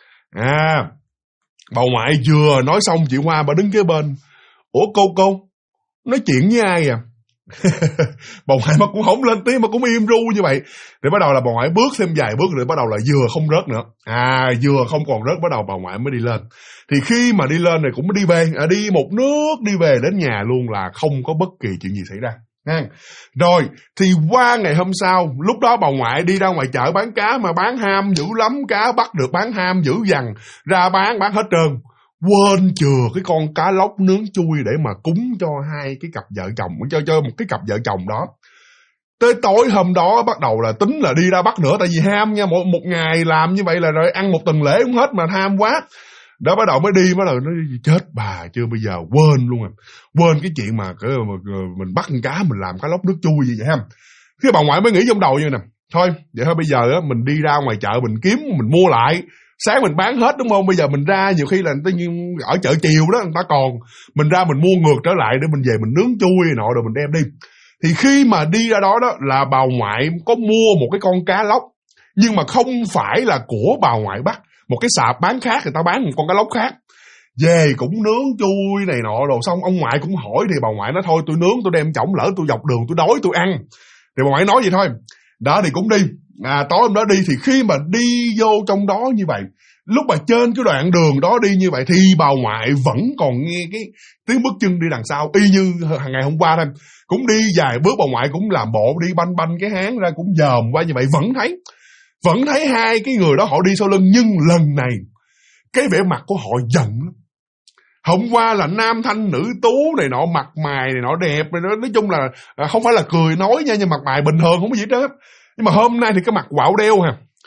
[SPEAKER 1] Bà ngoại vừa nói xong, chị Hoa bà đứng kế bên. Ủa cô nói chuyện với ai à? Bà ngoại mà cũng không lên tiếng, mà cũng im ru như vậy. Rồi bắt đầu là bà ngoại bước thêm vài bước, rồi bắt đầu là dừa không rớt nữa. Dừa không còn rớt, bắt đầu bà ngoại mới đi lên. Thì khi mà đi lên này cũng đi về, đi một nước đi về đến nhà luôn, là không có bất kỳ chuyện gì xảy ra. Rồi thì qua ngày hôm sau, lúc đó bà ngoại đi ra ngoài chợ bán cá, mà bán ham dữ lắm, cá bắt được bán ham dữ dằn, ra bán hết trơn. Quên chừa cái con cá lóc nướng chui để mà cúng cho hai cái cặp vợ chồng, cho một cái cặp vợ chồng đó. Tới tối hôm đó bắt đầu là tính là đi ra bắt nữa, tại vì ham nha, một ngày làm như vậy là rồi ăn một tuần lễ cũng hết mà ham quá. Đó bắt đầu mới đi, bắt đầu nói chết bà chưa, bây giờ quên luôn quên cái chuyện mà mình bắt con cá mình làm cá lóc nước chui gì vậy ha. Thế bà ngoại mới nghĩ trong đầu như nè, thôi vậy thôi bây giờ mình đi ra ngoài chợ mình kiếm, mình mua lại. Sáng mình bán hết đúng không? Bây giờ mình ra nhiều khi là tự nhiên ở chợ chiều đó người ta còn, mình ra mình mua ngược trở lại để mình về mình nướng chui nọ rồi mình đem đi. Thì khi mà đi ra đó là bà ngoại có mua một cái con cá lóc, nhưng mà không phải là của bà ngoại bắt, một cái sạp bán khác người ta bán một con cá lóc khác. Về cũng nướng chui này nọ rồi xong ông ngoại cũng hỏi, thì bà ngoại nói thôi tôi nướng tôi đem chổng, lỡ tôi dọc đường tôi đói tôi ăn. Thì bà ngoại nói vậy thôi. Đó thì cũng đi. Tối hôm đó đi, thì khi mà đi vô trong đó như vậy, lúc mà trên cái đoạn đường đó đi như vậy, thì bà ngoại vẫn còn nghe cái tiếng bước chân đi đằng sau, y như hàng ngày hôm qua thôi. Cũng đi vài bước, bà ngoại cũng làm bộ đi banh cái háng ra, cũng dòm qua như vậy, vẫn thấy hai cái người đó họ đi sau lưng. Nhưng lần này cái vẻ mặt của họ giận lắm. Hôm qua là nam thanh nữ tú này nọ, mặt mày này nọ đẹp, nói chung là không phải là cười nói nha, nhưng mặt mày bình thường không có gì hết trơn. Nhưng mà hôm nay thì cái mặt quạo đeo ha,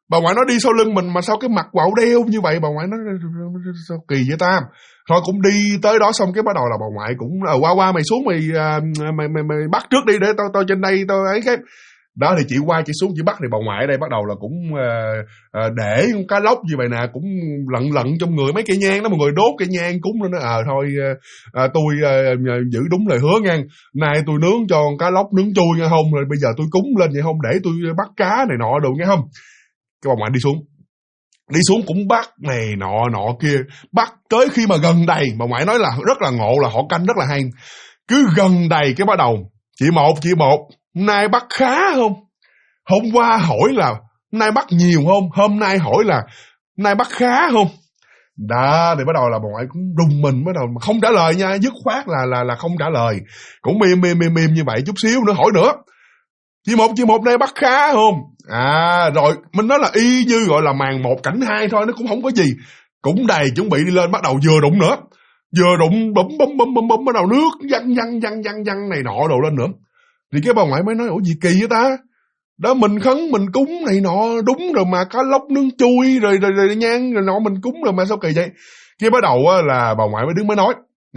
[SPEAKER 1] Bà ngoại nói đi sau lưng mình mà sao cái mặt quạo đeo như vậy. Bà ngoại nói sao kỳ vậy ta. Thôi cũng đi tới đó xong cái bắt đầu là bà ngoại cũng qua mày xuống mày bắt trước đi để tao trên đây tao ấy cái. Đó thì chị qua chị xuống chị bắt thì bà ngoại ở đây bắt đầu là cũng để con cá lóc như vậy nè, cũng lận trong người mấy cây nhang đó, mọi người đốt cây nhang cúng lên đó. Thôi tôi giữ đúng lời hứa nha, nay tôi nướng cho con cá lóc nướng chui nha không, rồi bây giờ tôi cúng lên vậy không, để tôi bắt cá này nọ được nghe không. Cái bà ngoại đi xuống cũng bắt này nọ kia, bắt tới khi mà gần đầy, bà ngoại nói là rất là ngộ, là họ canh rất là hay, cứ gần đầy cái bắt đầu chị một nay bắt khá không, hôm qua hỏi là nay bắt nhiều không, hôm nay hỏi là nay bắt khá không. Đó thì bắt đầu là bà ngoại cũng rùng mình, bắt đầu mà không trả lời nha, dứt khoát là không trả lời, cũng mềm như vậy, chút xíu nữa hỏi nữa, chị một nay bắt khá không. Rồi mình nói là y như gọi là màn 1 cảnh 2 thôi, nó cũng không có gì, cũng đầy chuẩn bị đi lên, bắt đầu vừa đụng nữa, vừa đụng bấm bắt đầu nước văng này nọ đồ lên nữa. Thì cái bà ngoại mới nói ủa gì kỳ vậy ta, đó mình khấn mình cúng này nọ đúng rồi mà, cá lóc nướng chui rồi nhang rồi nọ mình cúng rồi mà sao kỳ vậy. Cái bắt đầu là bà ngoại mới nói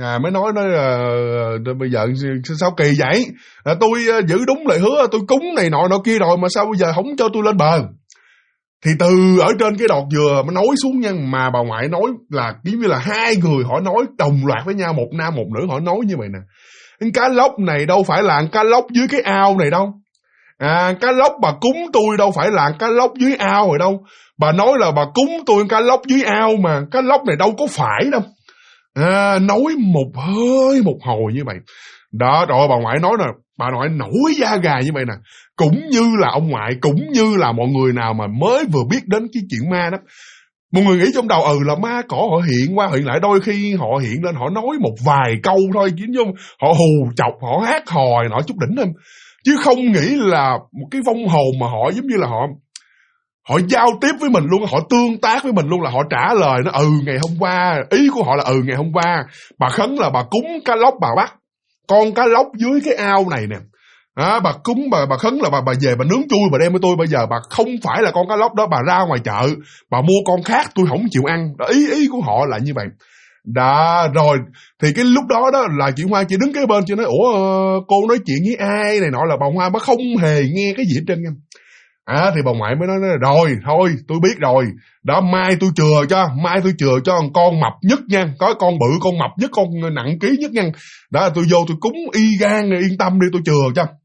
[SPEAKER 1] bây giờ sao kỳ vậy, tôi giữ đúng lời hứa, tôi cúng này nọ kia rồi mà sao bây giờ không cho tôi lên bờ. Thì từ ở trên cái đọt dừa mới nói xuống nha, mà bà ngoại nói là giống như là hai người họ nói đồng loạt với nhau, một nam một nữ, họ nói như vậy nè: cá lóc này đâu phải là cá lóc dưới cái ao này đâu, cá lóc bà cúng tôi đâu phải là cá lóc dưới ao rồi đâu, bà nói là bà cúng tôi cá lóc dưới ao mà cá lóc này đâu có phải đâu. Nói một hơi một hồi như vậy đó, rồi bà ngoại nói là bà ngoại nổi da gà như vậy nè, cũng như là ông ngoại, cũng như là mọi người nào mà mới vừa biết đến cái chuyện ma đó. Mọi người nghĩ trong đầu là ma cỏ họ hiện qua hiện lại, đôi khi họ hiện lên họ nói một vài câu thôi, chứ không họ hù chọc, họ hát hò nọ chút đỉnh hơn, chứ không nghĩ là một cái vong hồn mà họ giống như là họ giao tiếp với mình luôn, họ tương tác với mình luôn, là họ trả lời nó ngày hôm qua, ý của họ là ngày hôm qua bà khấn là bà cúng cá lóc, bà bắt con cá lóc dưới cái ao này nè, bà cúng bà khấn là bà về bà nướng chui bà đem với tôi, bây giờ bà không phải là con cá lóc đó, bà ra ngoài chợ bà mua con khác tôi không chịu ăn đó, ý của họ là như vậy đó. Rồi thì cái lúc đó là chị Hoa chị đứng kế bên, chị nói ủa cô nói chuyện với ai này nọ, là bà Hoa bà không hề nghe cái gì hết trơn nha. Thì bà ngoại mới nói rồi thôi tôi biết rồi đó, mai tôi chừa cho con mập nhất nha, có con bự con mập nhất, con nặng ký nhất nha, đó tôi vô tôi cúng y gan, yên tâm đi tôi chừa cho.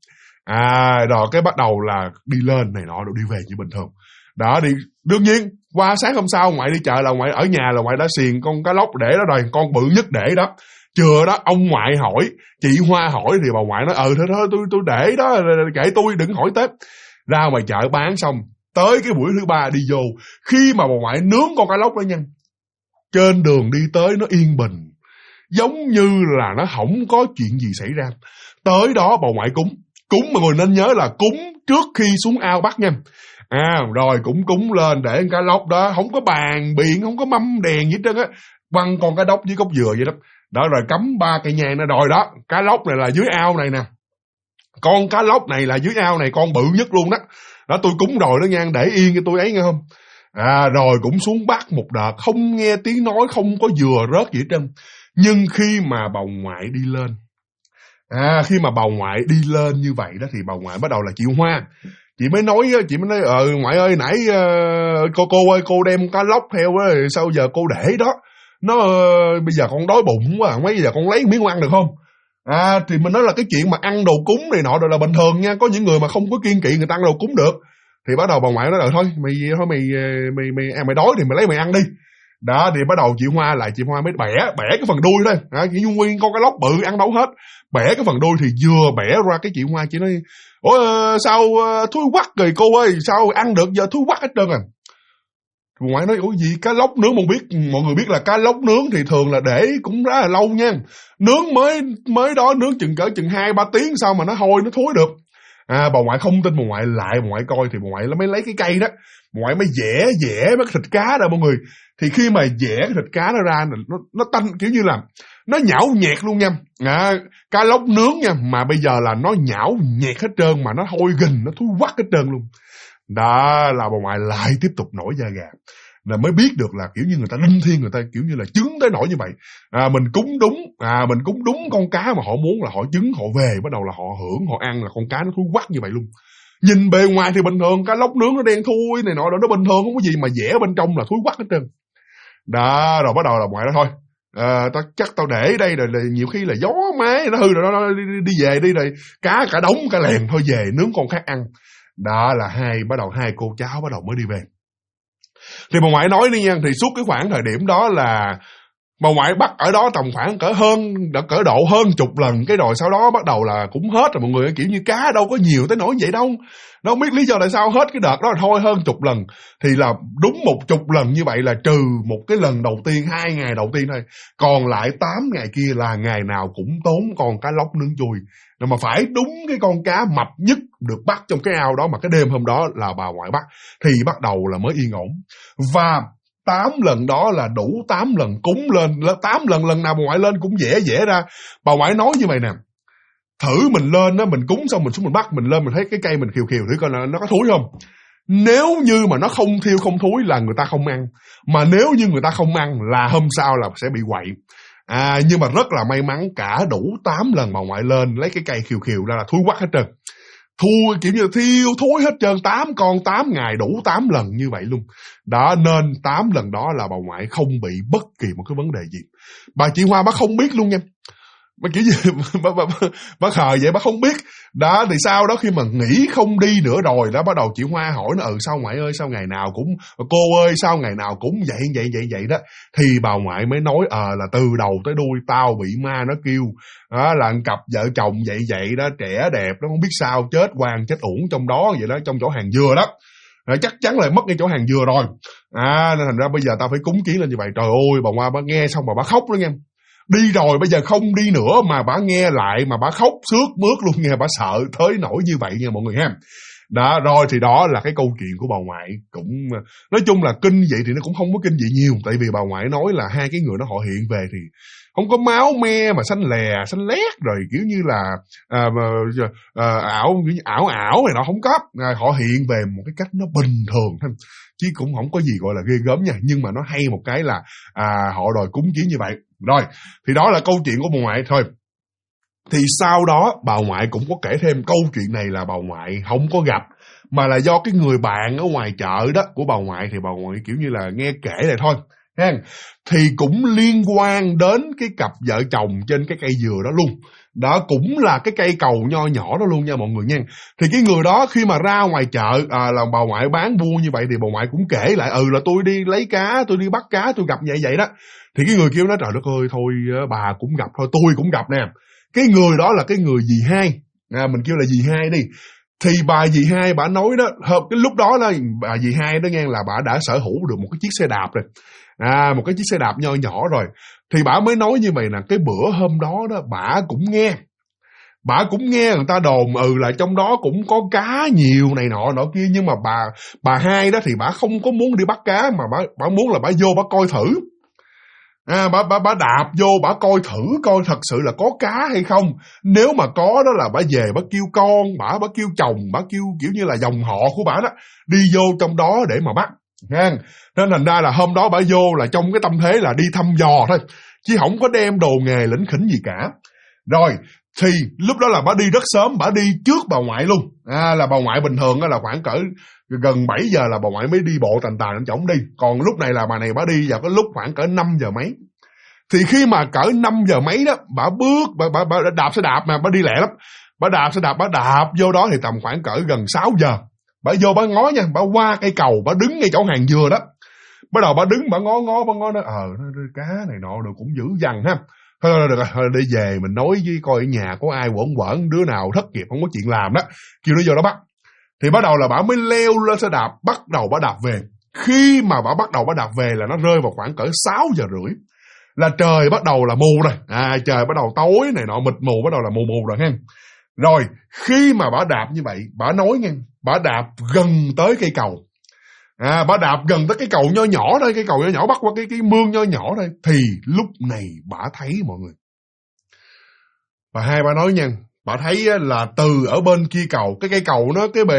[SPEAKER 1] Rồi cái bắt đầu là đi lên này nọ rồi đi về như bình thường đó. Thì đương nhiên qua sáng hôm sau ngoại đi chợ là ngoại ở nhà là ngoại đã xiền con cá lóc để đó rồi, con bự nhất để đó chừa đó. Ông ngoại hỏi, chị Hoa hỏi thì bà ngoại nói thôi tôi để đó, kệ tôi đừng hỏi Tết. Ra ngoài chợ bán xong, tới cái buổi thứ 3 đi vô, khi mà bà ngoại nướng con cá lóc đó nha, trên đường đi tới nó yên bình, giống như là nó không có chuyện gì xảy ra. Tới đó bà ngoại cúng mọi người nên nhớ là cúng trước khi xuống ao bắt nha. Rồi cũng cúng lên để con cá lóc đó, không có bàn biện, không có mâm đèn gì hết trơn á, quăng con cá lóc với gốc dừa vậy đó. Đó rồi cắm 3 cây nhang nó rồi đó, cá lóc này là dưới ao này nè, con cá lóc này là dưới ao này, con bự nhất luôn đó. Đó tôi cúng rồi đó nha, để yên cho tôi ấy nghe không. Rồi cũng xuống bắt một đợt, không nghe tiếng nói, không có dừa rớt gì hết trơn. Nhưng khi mà bà ngoại đi lên, như vậy đó thì bà ngoại bắt đầu là chị Hoa. Chị mới nói ngoại ơi nãy cô ơi, cô đem cá lóc theo á, sao giờ cô để đó, nó bây giờ con đói bụng quá, mấy giờ con lấy miếng ăn được không. Thì mình nói là cái chuyện mà ăn đồ cúng này nọ rồi là bình thường nha, có những người mà không có kiêng kỵ người ta ăn đồ cúng được. Thì bắt đầu bà ngoại nói thôi mày đói thì mày lấy mày ăn đi. Đó thì bắt đầu chị Hoa mới bẻ cái phần đuôi thôi, chỉ nguyên con cá lóc bự ăn đâu hết, bẻ cái phần đuôi. Thì vừa bẻ ra cái chị Hoa chị nói ủa sao thúi quắc rồi cô ơi, sao ăn được giờ thúi quắc hết trơn à. Ngoại nói ủa gì, cá lóc nướng mọi người biết là cá lóc nướng thì thường là để cũng rất là lâu nha, nướng mới đó nướng chừng 2-3 tiếng sau mà nó hôi nó thối được. Bà ngoại không tin, bà ngoại coi thì bà ngoại mới lấy cái cây đó, bà ngoại mới vẽ mấy cái thịt cá ra mọi người. Thì khi mà vẽ cái thịt cá nó ra, nó tanh kiểu như là nó nhão nhẹt luôn nha. Cá lóc nướng nha, mà bây giờ là nó nhão nhẹt hết trơn, mà nó hôi gình, nó thúi quắc hết trơn luôn. Đó là bà ngoại lại tiếp tục nổi da gà. Là mới biết được là kiểu như người ta linh thiêng, người ta kiểu như là chứng tới nỗi như vậy. Mình cúng đúng con cá mà họ muốn là họ chứng, họ về bắt đầu là họ hưởng, họ ăn là con cá nó thúi quắc như vậy luôn. Nhìn bề ngoài thì bình thường, cá lóc nướng nó đen thui này nọ đó, nó bình thường không có gì, mà vẽ bên trong là thúi quắc hết trơn. Đó, rồi bắt đầu là ngoại đó thôi. Chắc tao để đây rồi nhiều khi là gió mái nó hư rồi nó đi về đi rồi cả đống cả lèn thôi về nướng con khác ăn. Đó là hai cô cháu bắt đầu mới đi về. Thì bà ngoại nói đi nha, thì suốt cái khoảng thời điểm đó là bà ngoại bắt ở đó tầm khoảng cỡ độ hơn chục lần, cái rồi sau đó bắt đầu là cũng hết rồi mọi người, kiểu như cá đâu có nhiều tới nỗi vậy đâu. Nó không biết lý do tại sao hết cái đợt đó thôi, hơn chục lần. Thì là đúng 10 lần như vậy là trừ một cái lần đầu tiên, 2 ngày đầu tiên thôi. Còn lại 8 ngày kia là ngày nào cũng tốn con cá lóc nướng chui. Mà phải đúng cái con cá mập nhất được bắt trong cái ao đó, mà cái đêm hôm đó là bà ngoại bắt. Thì bắt đầu là mới yên ổn. Và 8 lần đó là đủ 8 lần cúng lên, 8 lần nào bà ngoại lên cũng dễ ra. Bà ngoại nói như vậy nè, thử mình lên đó, mình cúng xong mình xuống mình bắt, mình lên mình thấy cái cây mình khều thử coi là nó có thúi không. Nếu như mà nó không thiêu không thúi là người ta không ăn, mà nếu như người ta không ăn là hôm sau là sẽ bị quậy. Nhưng mà rất là may mắn cả đủ 8 lần bà ngoại lên lấy cái cây khều ra là thúi quắc hết trơn. Kiểu như thiêu thối hết trơn, 8 con 8 ngày đủ 8 lần như vậy luôn. Đó, nên 8 lần đó là bà ngoại không bị bất kỳ một cái vấn đề gì. Bà chị Hoa bác không biết luôn nha. Bà kiểu gì bác khờ vậy bác không biết. Đó, thì sau đó khi mà nghĩ không đi nữa rồi đó, bắt đầu chị Hoa hỏi nó, sao ngoại ơi, sao ngày nào cũng, cô ơi sao ngày nào cũng vậy đó. Thì bà ngoại mới nói là từ đầu tới đuôi tao bị ma nó kêu đó, là cặp vợ chồng vậy đó, trẻ đẹp nó không biết sao chết oan chết uổng trong đó vậy đó, trong chỗ hàng dừa đó. Chắc chắn là mất cái chỗ hàng dừa rồi. Nên thành ra bây giờ tao phải cúng kiến lên như vậy. Trời ơi, bà Hoa bà nghe xong bà khóc đó nha. Đi rồi bây giờ không đi nữa mà bà nghe lại mà bà khóc sướt mướt luôn nghe, bà sợ tới nỗi như vậy nha mọi người ha. Đó, rồi thì đó là cái câu chuyện của bà ngoại. Cũng nói chung là kinh dị thì nó cũng không có kinh dị nhiều, tại vì bà ngoại nói là hai cái người đó họ hiện về thì không có máu me mà xanh xanh lét rồi kiểu như là ảo này nó không có. Họ hiện về một cái cách nó bình thường thôi, chứ cũng không có gì gọi là ghê gớm nha. Nhưng mà nó hay một cái là họ đòi cúng kiến như vậy. Rồi, thì đó là câu chuyện của bà ngoại thôi. Thì sau đó bà ngoại cũng có kể thêm câu chuyện này là bà ngoại không có gặp, mà là do cái người bạn ở ngoài chợ đó của bà ngoại, thì bà ngoại kiểu như là nghe kể lại thôi. Thì cũng liên quan đến cái cặp vợ chồng trên cái cây dừa đó luôn. Đó cũng là cái cây cầu nho nhỏ đó luôn nha mọi người nha. Thì cái người đó khi mà ra ngoài chợ là bà ngoại bán buôn như vậy, thì bà ngoại cũng kể lại là tôi đi lấy cá, tôi đi bắt cá, tôi gặp vậy đó. Thì cái người kêu nói trời đất ơi, thôi bà cũng gặp thôi, tôi cũng gặp nè. Cái người đó là cái người dì hai, mình kêu là dì hai đi. Thì bà dì hai bà nói đó, cái lúc đó là bà dì hai đó nghe là bà đã sở hữu được một cái chiếc xe đạp rồi. Một cái chiếc xe đạp nho nhỏ rồi. Thì bà mới nói như vậy nè, cái bữa hôm đó đó bà cũng nghe người ta đồn là trong đó cũng có cá nhiều này nọ kia, nhưng mà bà hai đó thì bà không có muốn đi bắt cá, mà bà muốn là bà vô bà coi thử. Bà đạp vô bà coi thử coi thật sự là có cá hay không. Nếu mà có đó là bà về bà kêu con bà kêu chồng, bà kêu kiểu như là dòng họ của bà đó đi vô trong đó để mà bắt. Nên thành ra là hôm đó bà vô là trong cái tâm thế là đi thăm dò thôi, chứ không có đem đồ nghề lĩnh khỉnh gì cả. Rồi thì lúc đó là bà đi rất sớm, bà đi trước bà ngoại luôn. Là bà ngoại bình thường là khoảng cỡ gần 7 giờ là bà ngoại mới đi bộ tàn chổng đi. Còn lúc này là bà này bà đi vào cái lúc khoảng cỡ 5 giờ mấy. Thì khi mà cỡ 5 giờ mấy đó, bà đạp xe đạp mà bà đi lẹ lắm. Bà đạp xe đạp, bà đạp vô đó thì tầm khoảng cỡ gần 6 giờ. Bà vô bà ngó nha, bà qua cây cầu, bà đứng ngay chỗ hàng dừa đó. Bắt đầu bà đứng, bà ngó nó cá này nọ rồi cũng dữ dằn ha. Thôi đi về mình nói với coi ở nhà có ai quẩn đứa nào thất nghiệp không có chuyện làm đó, kêu nó vô đó bắt. Thì bắt đầu là bà mới leo lên xe đạp, bắt đầu bà đạp về. Khi mà bà bắt đầu bà đạp về là nó rơi vào khoảng cỡ 6 giờ rưỡi. Là trời bắt đầu là mù rồi. Trời bắt đầu tối này nọ mịt mù, bắt đầu là mù rồi ha. Rồi khi mà bà đạp như vậy, bà nói nghe, bà đạp gần tới cây cầu. Bà đạp gần tới cái cầu nho nhỏ thôi, cái cầu nho nhỏ bắt qua cái mương nho nhỏ thôi. Thì lúc này bà thấy mọi người, bà hai bà nói nha, bà thấy là từ ở bên kia cầu, cái cây cầu nó, cái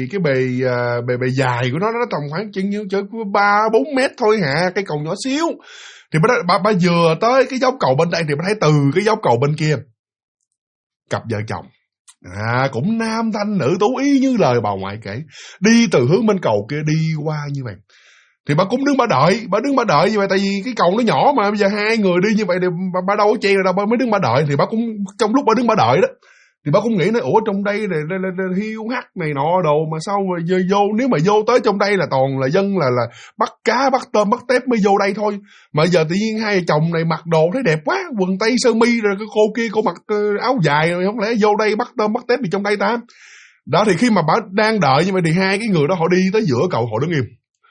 [SPEAKER 1] bề dài của nó tầm khoảng chừng như 3-4 mét thôi hả, cây cầu nhỏ xíu. Thì bà vừa tới cái dốc cầu bên đây thì bà thấy từ cái dốc cầu bên kia cặp vợ chồng cũng nam thanh nữ tú y như lời bà ngoại kể, đi từ hướng bên cầu kia đi qua như vậy. Thì bà cũng đứng bà đợi như vậy, tại vì cái cầu nó nhỏ mà bây giờ hai người đi như vậy thì bà đâu có chen rồi đâu, bà mới đứng bà đợi. Thì bà cũng trong lúc bà đứng bà đợi đó thì bà cũng nghĩ nói ủa trong đây này hiu hắt này nọ đồ mà sao mà vô, nếu mà vô tới trong đây là toàn là dân là bắt cá bắt tôm bắt tép mới vô đây thôi, mà giờ tự nhiên hai vợ chồng này mặc đồ thấy đẹp quá, quần tây sơ mi rồi cái cô kia cô mặc áo dài rồi, không lẽ vô đây bắt tôm bắt tép gì trong đây ta. Đó thì khi mà bà đang đợi như vậy thì hai cái người đó họ đi tới giữa cầu họ đứng im.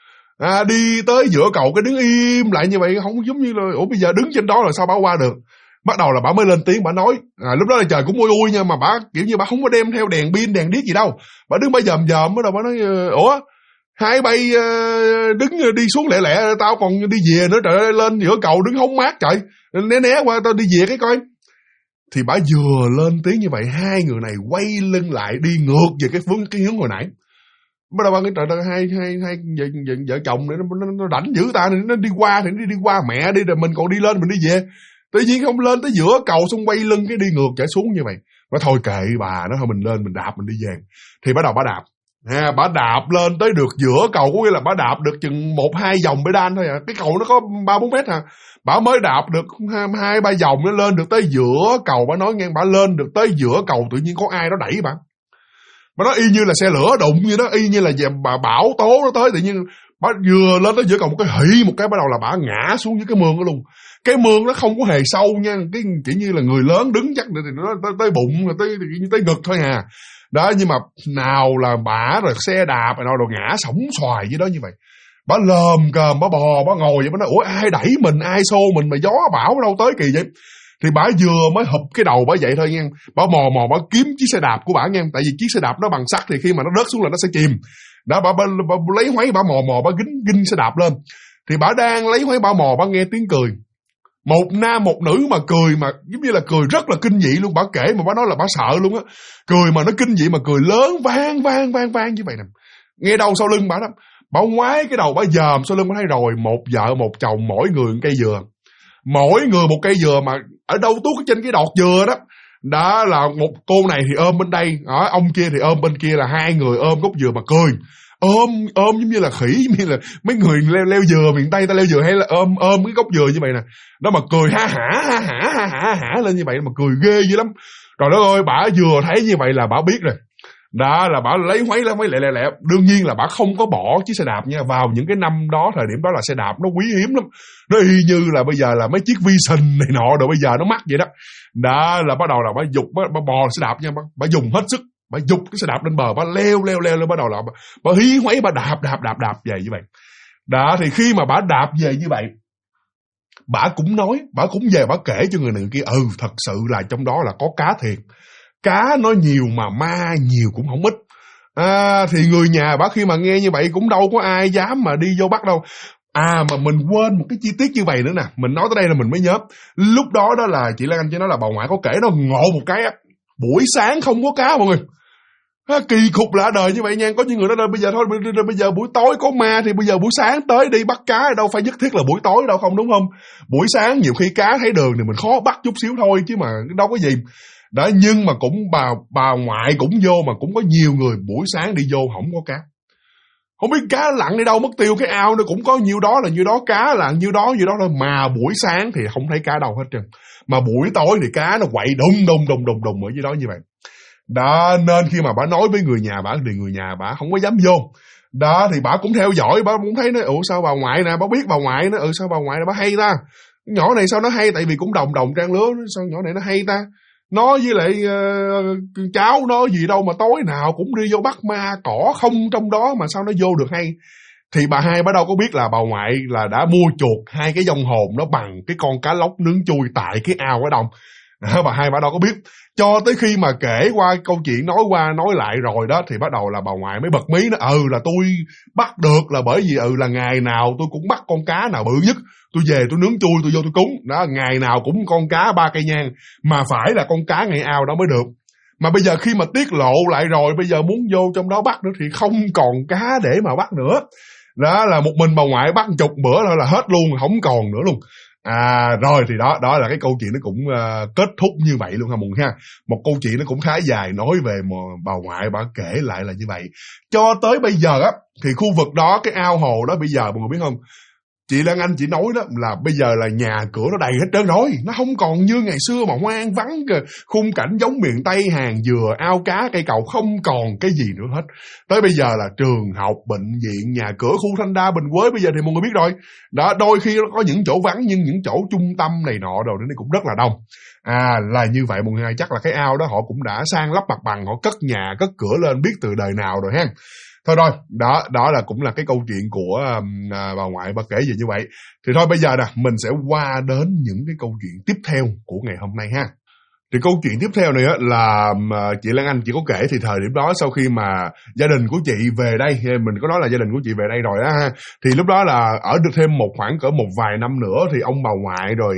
[SPEAKER 1] Đi tới giữa cầu cái đứng im lại như vậy, không giống như là ủa bây giờ đứng trên đó là sao bà qua được. Bắt đầu là bà mới lên tiếng bà nói, lúc đó là trời cũng ui nha, mà bà kiểu như bà không có đem theo đèn pin đèn điếc gì đâu, bà đứng bà dòm bắt đầu bà nói ủa hai bay đứng đi xuống lẹ lẹ, tao còn đi về nữa, trời ơi lên giữa cầu đứng hóng mát trời, né qua tao đi về cái coi. Thì bà vừa lên tiếng như vậy hai người này quay lưng lại đi ngược về cái hướng hồi nãy. Bắt đầu cái trời hai vợ chồng này nó rảnh dữ ta, nó đi qua thì nó đi qua mẹ đi rồi mình còn đi lên mình đi về, tự nhiên không lên tới giữa cầu xong quay lưng cái đi ngược trở xuống như vậy. Nó thôi kệ bà, nó thôi mình lên mình đạp mình đi về. Thì bắt đầu bà đạp bà đạp lên tới được giữa cầu, có nghĩa là bà đạp được chừng 1-2 vòng bê đan thôi à, cái cầu nó có 3-4 mét à, bà mới đạp được 2-3 vòng nó lên được tới giữa cầu. Bà nói nghe, bà lên được tới giữa cầu tự nhiên có ai đó đẩy bà. Bà nói y như là xe lửa đụng như đó, y như là bà bão tố nó tới, tự nhiên bà vừa lên tới giữa cầu một cái hỉ một cái bắt đầu là bà ngã xuống dưới cái mương đó luôn. Cái mương nó không có hề sâu nha, cái chỉ như là người lớn đứng chắc thì nó tới bụng tới ngực thôi à. Đó, nhưng mà nào là bả rồi xe đạp rồi ngã sóng xoài dưới đó như vậy. Bà lồm cồm bà bò bà ngồi vậy, bà nói ủa ai đẩy mình, ai xô mình mà gió bão đâu tới kỳ vậy. Thì bà vừa mới hụp cái đầu bà vậy thôi nha, bà mò bà kiếm chiếc xe đạp của bà nha, tại vì chiếc xe đạp nó bằng sắt thì khi mà nó rớt xuống là nó sẽ chìm. Đó, bà lấy hoáy bà mò bà ginh xe đạp lên. Thì bà đang lấy hoáy bà mò bà nghe tiếng cười, một nam một nữ mà cười mà giống như là cười rất là kinh dị luôn. Bà kể mà bà nói là bà sợ luôn á, cười mà nó kinh dị mà cười lớn vang như vậy nè. Nghe đâu sau lưng bà đó, bà ngoái cái đầu bà dòm sau lưng bà thấy rồi, một vợ một chồng mỗi người một cây dừa, mỗi người một cây dừa mà ở đâu tuốt trên cái đọt dừa đó. Đó là một cô này thì ôm bên đây, ông kia thì ôm bên kia, là hai người ôm gốc dừa mà cười. Ôm giống như là khỉ, giống như là mấy người leo dừa miền Tây ta leo dừa hay là ôm cái gốc dừa như vậy nè. Đó mà cười ha hả lên như vậy mà cười ghê dữ lắm. Rồi đó ơi, bả vừa thấy như vậy là bả biết rồi. Đó là bả lấy hoáy lẹ. Đương nhiên là bả không có bỏ chiếc xe đạp nha. Vào những cái năm đó, thời điểm đó là xe đạp nó quý hiếm lắm. Nó y như là bây giờ là mấy chiếc Vision này nọ rồi bây giờ nó mắc vậy đó. Đó là bắt đầu là bả dục, bả bò xe đạp nha, bả dùng hết sức. Bà dục cái xe đạp lên bờ, bà leo bắt đầu là bà hí hoáy, bà đạp về như vậy. Đó thì khi mà bà đạp về như vậy, bà cũng nói, bà cũng về bà kể cho người này người kia, thật sự là trong đó là có cá thiệt. Cá nó nhiều mà ma nhiều cũng không ít. Thì người nhà bà khi mà nghe như vậy cũng đâu có ai dám mà đi vô bắt đâu. Mà mình quên một cái chi tiết như vậy nữa nè, mình nói tới đây là mình mới nhớ. Lúc đó đó là chị Lan Anh cho nó là bà ngoại có kể nó ngộ một cái á, buổi sáng không có cá mọi người. Kỳ cục lạ đời như vậy nha. Có những người nói bây giờ thôi, bây giờ buổi tối có ma thì bây giờ buổi sáng tới đi bắt cá, đâu phải nhất thiết là buổi tối đâu, không đúng không? Buổi sáng nhiều khi cá thấy đường thì mình khó bắt chút xíu thôi chứ mà đâu có gì. Đó, nhưng mà cũng bà ngoại cũng vô mà cũng có nhiều người buổi sáng đi vô không có cá. Không biết cá lặn đi đâu mất tiêu, cái ao nó cũng có nhiêu đó là nhiêu đó, cá là nhiêu đó thôi, mà buổi sáng thì không thấy cá đâu hết trơn. Mà buổi tối thì cá nó quậy đùng ở dưới đó như vậy. Đó, nên khi mà bà nói với người nhà bà thì người nhà bà không có dám vô. Đó, thì bà cũng theo dõi, bà cũng thấy nói, sao bà ngoại nè, bà biết bà ngoại nó, sao bà ngoại này bà hay ta. Nhỏ này sao nó hay, tại vì cũng đồng trang lứa, sao nhỏ này nó hay ta. Nó với lại cháu nó gì đâu mà tối nào cũng đi vô bắt ma cỏ không trong đó mà sao nó vô được hay. Thì bà hai bà đâu có biết là bà ngoại là đã mua chuột hai cái vong hồn nó bằng cái con cá lóc nướng chui tại cái ao ở đồng. Bà hai bà đâu có biết. Cho tới khi mà kể qua câu chuyện nói qua nói lại rồi đó thì bắt đầu là bà ngoại mới bật mí nó, là tôi bắt được là bởi vì là ngày nào tôi cũng bắt con cá nào bự nhất, tôi về tôi nướng chui tôi vô tôi cúng đó, ngày nào cũng con cá 3 cây nhang, mà phải là con cá ngày ao đó mới được. Mà bây giờ khi mà tiết lộ lại rồi, bây giờ muốn vô trong đó bắt nữa thì không còn cá để mà bắt nữa. Đó là một mình bà ngoại bắt chục bữa thôi là hết luôn, không còn nữa luôn. Rồi thì đó là cái câu chuyện nó cũng kết thúc như vậy luôn ha mọi người ha. Một câu chuyện nó cũng khá dài, nói về bà ngoại bà kể lại là như vậy. Cho tới bây giờ á, thì khu vực đó, cái ao hồ đó bây giờ mọi người biết không, chị Lan Anh chị nói đó là bây giờ là nhà cửa nó đầy hết trơn rồi. Nó không còn như ngày xưa mà hoang vắng kìa. Khung cảnh giống miền Tây, hàng dừa, ao cá, cây cầu, không còn cái gì nữa hết. Tới bây giờ là trường học, bệnh viện, nhà cửa, khu Thanh Đa, Bình Quế bây giờ thì mọi người biết rồi. Đó, đôi khi nó có những chỗ vắng nhưng những chỗ trung tâm này nọ rồi nó cũng rất là đông. Là như vậy mọi người, chắc là cái ao đó họ cũng đã san lấp mặt bằng, họ cất nhà, cất cửa lên biết từ đời nào rồi ha. Thôi, đó là cũng là cái câu chuyện của bà ngoại bà kể về như vậy. Thì thôi bây giờ nè, mình sẽ qua đến những cái câu chuyện tiếp theo của ngày hôm nay ha. Thì câu chuyện tiếp theo này á là chị Lan Anh chị có kể, thì thời điểm đó sau khi mà gia đình của chị về đây, mình có nói là gia đình của chị về đây rồi đó ha, thì lúc đó là ở được thêm khoảng cỡ một vài năm nữa thì ông bà ngoại rồi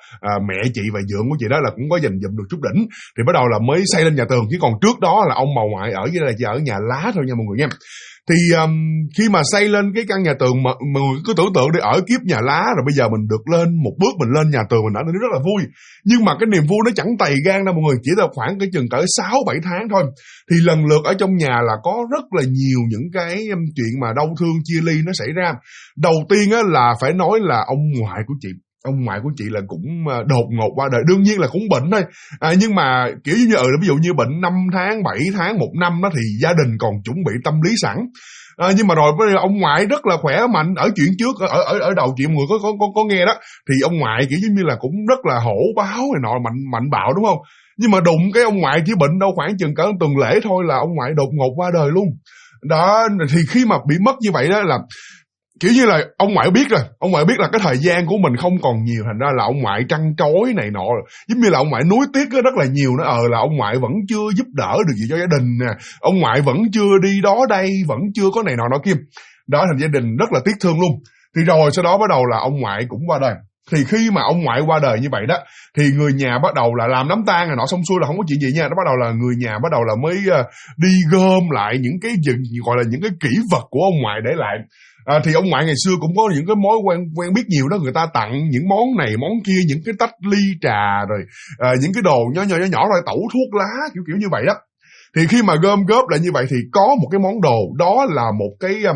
[SPEAKER 1] mẹ chị và dượng của chị đó là cũng có dành dụm được chút đỉnh, thì bắt đầu là mới xây lên nhà tường, chứ còn trước đó là ông bà ngoại ở dưới đây là chỉ ở nhà lá thôi nha mọi người nha. Thì khi mà xây lên cái căn nhà tường, mà mọi người cứ tưởng tượng để ở kiếp nhà lá rồi bây giờ mình được lên một bước, mình lên nhà tường mình ở đây rất là vui. Nhưng mà cái niềm vui nó chẳng tày gan đâu mọi người, chỉ là khoảng cái chừng cỡ 6-7 tháng thôi. Thì lần lượt ở trong nhà là có rất là nhiều những cái chuyện mà đau thương chia ly nó xảy ra. Đầu tiên á là phải nói là ông ngoại của chị. Ông ngoại của chị là cũng đột ngột qua đời, đương nhiên là cũng bệnh thôi. Nhưng mà kiểu như ví dụ như bệnh 5 tháng, 7 tháng, 1 năm đó thì gia đình còn chuẩn bị tâm lý sẵn. Nhưng mà rồi ông ngoại rất là khỏe mạnh. Ở chuyện trước, ở đầu chuyện mọi người có nghe đó, thì ông ngoại kiểu như là cũng rất là hổ báo này nọ, mạnh bạo đúng không? Nhưng mà đụng cái ông ngoại chỉ bệnh đâu khoảng chừng cỡ tuần lễ thôi là ông ngoại đột ngột qua đời luôn. Đó, thì khi mà bị mất như vậy đó là kiểu như là ông ngoại biết rồi, ông ngoại biết là cái thời gian của mình không còn nhiều, thành ra là ông ngoại trăn trối này nọ, giống như là ông ngoại nuối tiếc rất là nhiều nữa, là ông ngoại vẫn chưa giúp đỡ được gì cho gia đình nè, ông ngoại vẫn chưa đi đó đây, vẫn chưa có này nọ đó kia. Đó, thành gia đình rất là tiếc thương luôn. Thì rồi sau đó bắt đầu là ông ngoại cũng qua đời. Thì khi mà ông ngoại qua đời như vậy đó, thì người nhà bắt đầu là làm đám tang này nọ, xong xuôi là không có chuyện gì nha. Nó bắt đầu là người nhà bắt đầu là mới đi gom lại những cái gọi là những cái kỷ vật của ông ngoại để lại. Thì ông ngoại ngày xưa cũng có những cái mối quen biết nhiều đó, người ta tặng những món này món kia, những cái tách ly trà rồi những cái đồ nhỏ rồi tẩu thuốc lá kiểu như vậy đó. Thì khi mà gom góp lại như vậy thì có một cái món đồ, đó là một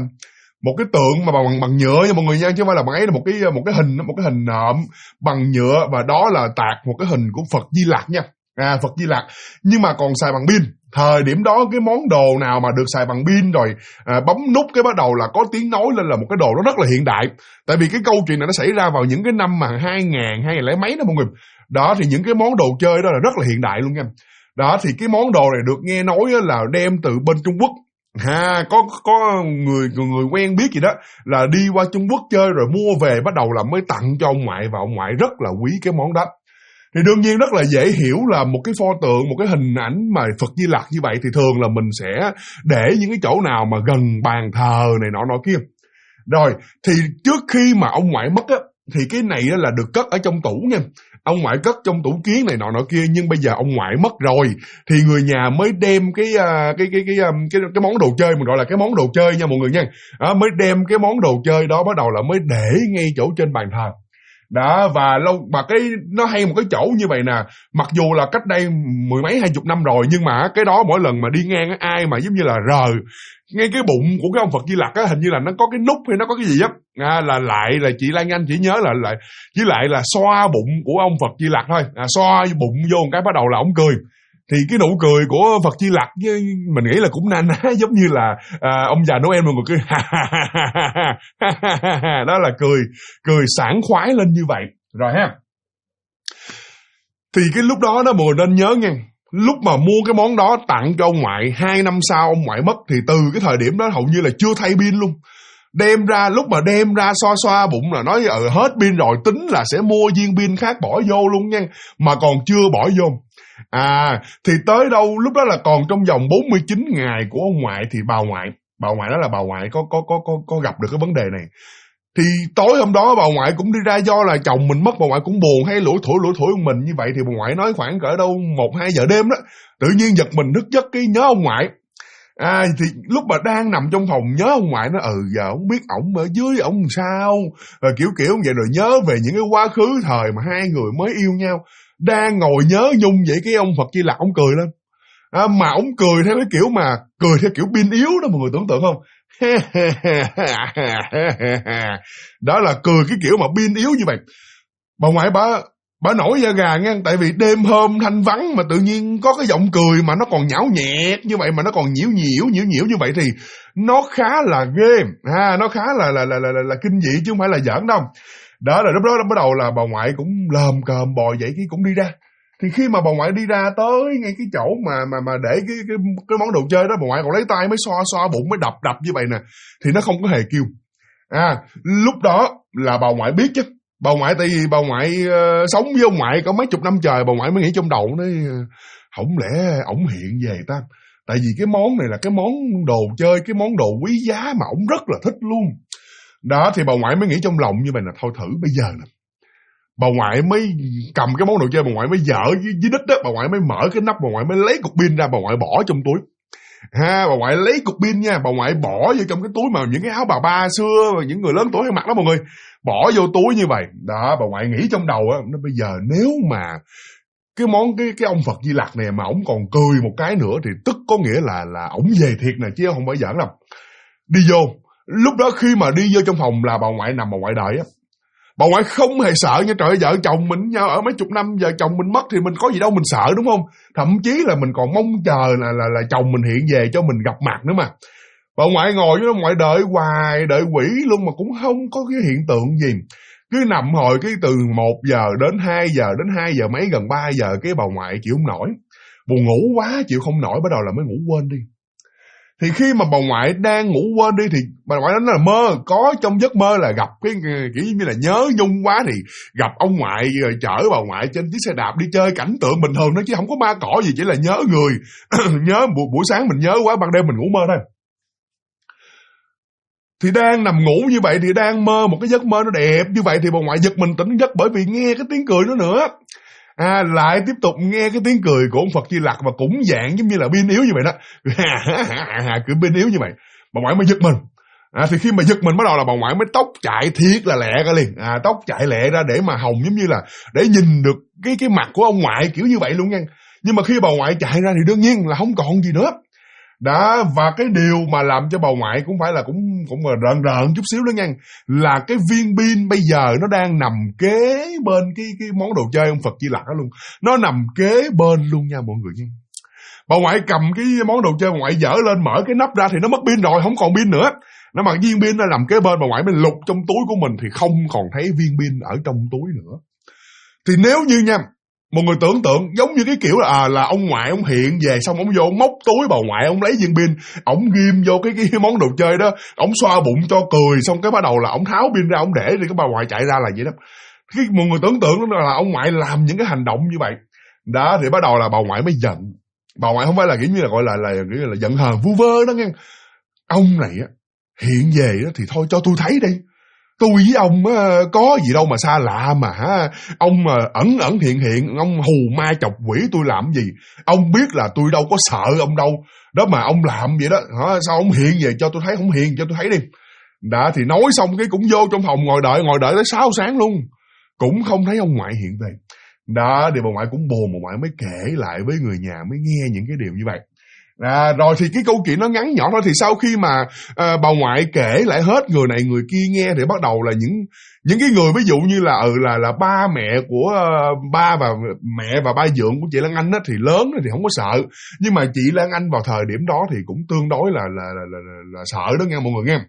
[SPEAKER 1] cái tượng mà bằng nhựa nha mọi người nha, chứ không phải là bằng ấy, là một cái hình nộm bằng nhựa, và đó là tạc một cái hình của Phật Di Lặc nha. Phật Di Lặc, nhưng mà còn xài bằng pin. Thời điểm đó cái món đồ nào mà được xài bằng pin rồi bấm nút cái bắt đầu là có tiếng nói lên là một cái đồ nó rất là hiện đại. Tại vì cái câu chuyện này nó xảy ra vào những cái năm mà 2000 lẻ mấy đó mọi người. Đó, thì những cái món đồ chơi đó là rất là hiện đại luôn nha. Đó, thì cái món đồ này được nghe nói là đem từ bên Trung Quốc. Có người quen biết gì đó là đi qua Trung Quốc chơi rồi mua về bắt đầu là mới tặng cho ông ngoại, và ông ngoại rất là quý cái món đó. Thì đương nhiên rất là dễ hiểu là một cái pho tượng, một cái hình ảnh mà Phật Di Lặc như vậy thì thường là mình sẽ để những cái chỗ nào mà gần bàn thờ này nọ kia. Rồi, thì trước khi mà ông ngoại mất á, thì cái này là được cất ở trong tủ nha. Ông ngoại cất trong tủ kiến này nọ kia, nhưng bây giờ ông ngoại mất rồi thì người nhà mới đem cái món đồ chơi, mình gọi là cái món đồ chơi nha mọi người nha. Mới đem cái món đồ chơi đó bắt đầu là mới để ngay chỗ trên bàn thờ. Đó, và cái nó hay một cái chỗ như vậy nè, mặc dù là cách đây 10 mấy 20 năm rồi, nhưng mà cái đó mỗi lần mà đi ngang ai mà giống như là rờ ngay cái bụng của cái ông Phật Di Lặc á, hình như là nó có cái nút hay nó có cái gì á, là chị Lan Anh chỉ nhớ là với lại là xoa bụng của ông Phật Di Lặc thôi, xoa bụng vô một cái bắt đầu là ông cười. Thì cái nụ cười của Phật Di Lặc mình nghĩ là cũng na ná giống như là ông già Noel, mọi người cười đó là cười sảng khoái lên như vậy rồi ha. Thì cái lúc đó mọi người nên nhớ nha, lúc mà mua cái món đó tặng cho ông ngoại, 2 năm sau ông ngoại mất, thì từ cái thời điểm đó hầu như là chưa thay pin luôn. Lúc mà đem ra xoa bụng là nói hết pin rồi, tính là sẽ mua viên pin khác bỏ vô luôn nha, mà còn chưa bỏ vô. Thì tới đâu lúc đó là còn trong vòng 49 ngày của ông ngoại thì bà ngoại đó là bà ngoại có gặp được cái vấn đề này. Thì tối hôm đó bà ngoại cũng đi ra, do là chồng mình mất, bà ngoại cũng buồn, hay lủi thủi mình như vậy. Thì bà ngoại nói khoảng cỡ đâu 1-2 giờ đêm đó, tự nhiên giật mình thức giấc cái nhớ ông ngoại. Thì lúc mà đang nằm trong phòng nhớ ông ngoại, nó giờ không biết ổng ở dưới ổng sao, rồi kiểu vậy, rồi nhớ về những cái quá khứ thời mà hai người mới yêu nhau. Đang ngồi nhớ nhung vậy, cái ông Phật Di Lặc ông cười lên. Mà ổng cười theo cái kiểu mà cười theo kiểu pin yếu đó, mọi người tưởng tượng không? Đó là cười cái kiểu mà pin yếu như vậy. Bà ngoại bà nổi da gà nha, tại vì đêm hôm thanh vắng mà tự nhiên có cái giọng cười mà nó còn nhão nhẹt như vậy, mà nó còn nhiễu như vậy, thì nó khá là ghê, nó khá là kinh dị chứ không phải là giỡn đâu. Đó là lúc đó bắt đầu là bà ngoại cũng lờm cờm bò dậy, cái cũng đi ra. Thì khi mà bà ngoại đi ra tới ngay cái chỗ mà để cái món đồ chơi đó, bà ngoại còn lấy tay mới xoa bụng, mới đập như vậy nè, thì nó không có hề kêu. Lúc đó là bà ngoại biết chứ. Bà ngoại, tại vì bà ngoại sống với ông ngoại có mấy chục năm trời, bà ngoại mới nghĩ trong đầu nói không lẽ ổng hiện về ta, tại vì cái món này là cái món đồ chơi, cái món đồ quý giá mà ổng rất là thích luôn. Đó thì bà ngoại mới nghĩ trong lòng như vậy là thôi thử bây giờ nè. Bà ngoại mới cầm cái món đồ chơi, bà ngoại mới dở dưới đít đó, bà ngoại mới mở cái nắp, bà ngoại mới lấy cục pin ra, bà ngoại bỏ trong túi. Bà ngoại lấy cục pin nha, bà ngoại bỏ vô trong cái túi mà những cái áo bà ba xưa mà những người lớn tuổi hay mặc đó mọi người, bỏ vô túi như vậy. Đó, bà ngoại nghĩ trong đầu á, nó bây giờ nếu mà cái ông Phật Di Lặc này mà ổng còn cười một cái nữa thì tức có nghĩa là ổng về thiệt nè, chứ không phải giỡn đâu. Đi vô, lúc đó khi mà đi vô trong phòng là bà ngoại nằm, bà ngoại đợi á. Bà ngoại không hề sợ nha, trời ơi, vợ chồng mình nhau ở mấy chục năm, giờ chồng mình mất thì mình có gì đâu mình sợ, đúng không? Thậm chí là mình còn mong chờ là chồng mình hiện về cho mình gặp mặt nữa mà. Bà ngoại ngồi với bà ngoại đợi hoài, đợi quỷ luôn mà cũng không có cái hiện tượng gì. Cứ nằm hồi cái từ 1 giờ đến 2 giờ, đến 2 giờ mấy gần 3 giờ, cái bà ngoại chịu không nổi, buồn ngủ quá chịu không nổi, bắt đầu là mới ngủ quên đi. Thì khi mà bà ngoại đang ngủ quên đi thì bà ngoại nói là mơ, có trong giấc mơ là gặp cái kiểu như là nhớ nhung quá, thì gặp ông ngoại rồi chở bà ngoại trên chiếc xe đạp đi chơi, cảnh tượng bình thường đó chứ không có ma cỏ gì, chỉ là nhớ người. Nhớ buổi sáng mình nhớ quá, ban đêm mình ngủ mơ thôi. Thì đang nằm ngủ như vậy, thì đang mơ một cái giấc mơ nó đẹp như vậy, thì bà ngoại giật mình tỉnh giấc bởi vì nghe cái tiếng cười đó nữa. Lại tiếp tục nghe cái tiếng cười của ông Phật Di Lặc, và cũng dạng giống như là pin yếu như vậy đó. Cười pin yếu như vậy, bà ngoại mới giật mình. Thì khi mà giật mình bắt đầu là bà ngoại mới tóc chạy thiệt là lẹ ra liền. Tóc chạy lẹ ra để mà hồng giống như là để nhìn được cái mặt của ông ngoại kiểu như vậy luôn nha. Nhưng mà khi bà ngoại chạy ra thì đương nhiên là không còn gì nữa. Đó, và cái điều mà làm cho bà ngoại cũng phải là cũng rợn chút xíu nữa nha, là cái viên pin bây giờ nó đang nằm kế bên cái món đồ chơi ông Phật Di Lặc đó luôn. Nó nằm kế bên luôn nha mọi người nha. Bà ngoại cầm cái món đồ chơi, bà ngoại dở lên mở cái nắp ra thì nó mất pin rồi, không còn pin nữa. Nó mà viên pin nó nằm kế bên, bà ngoại mới lục trong túi của mình thì không còn thấy viên pin ở trong túi nữa. Thì nếu như nha, một người tưởng tượng giống như cái kiểu là ông ngoại ông hiện về, xong ông vô ông móc túi bà ngoại, ông lấy viên pin, ông ghim vô cái món đồ chơi đó, ông xoa bụng cho cười, xong cái bắt đầu là ông tháo pin ra, ông để thì cái bà ngoại chạy ra là vậy đó. Một người tưởng tượng đó là ông ngoại làm những cái hành động như vậy. Đó thì bắt đầu là bà ngoại mới giận. Bà ngoại không phải là kiểu như là gọi là giận hờn vu vơ đó nghe. Ông này á hiện về đó thì thôi cho tôi thấy đi. Tôi với ông có gì đâu mà xa lạ mà hả? Ông ẩn hiện, ông hù ma chọc quỷ tôi làm gì? Ông biết là tôi đâu có sợ ông đâu. Đó mà ông làm vậy đó, hả? Sao ông hiện về cho tôi thấy, không hiện cho tôi thấy đi. Đã thì nói xong cái cũng vô trong phòng ngồi đợi tới 6 sáng luôn. Cũng không thấy ông ngoại hiện về. Đó thì bà ngoại cũng buồn, bà ngoại mới kể lại với người nhà, mới nghe những cái điều như vậy. Rồi thì cái câu chuyện nó ngắn nhỏ thôi. Thì sau khi mà bà ngoại kể lại hết người này người kia nghe, thì bắt đầu là những cái người ví dụ như là ba mẹ của ba và mẹ và ba dượng của chị Lan Anh á, thì lớn thì không có sợ, nhưng mà chị Lan Anh vào thời điểm đó thì cũng tương đối là sợ đó nghe mọi người nghe.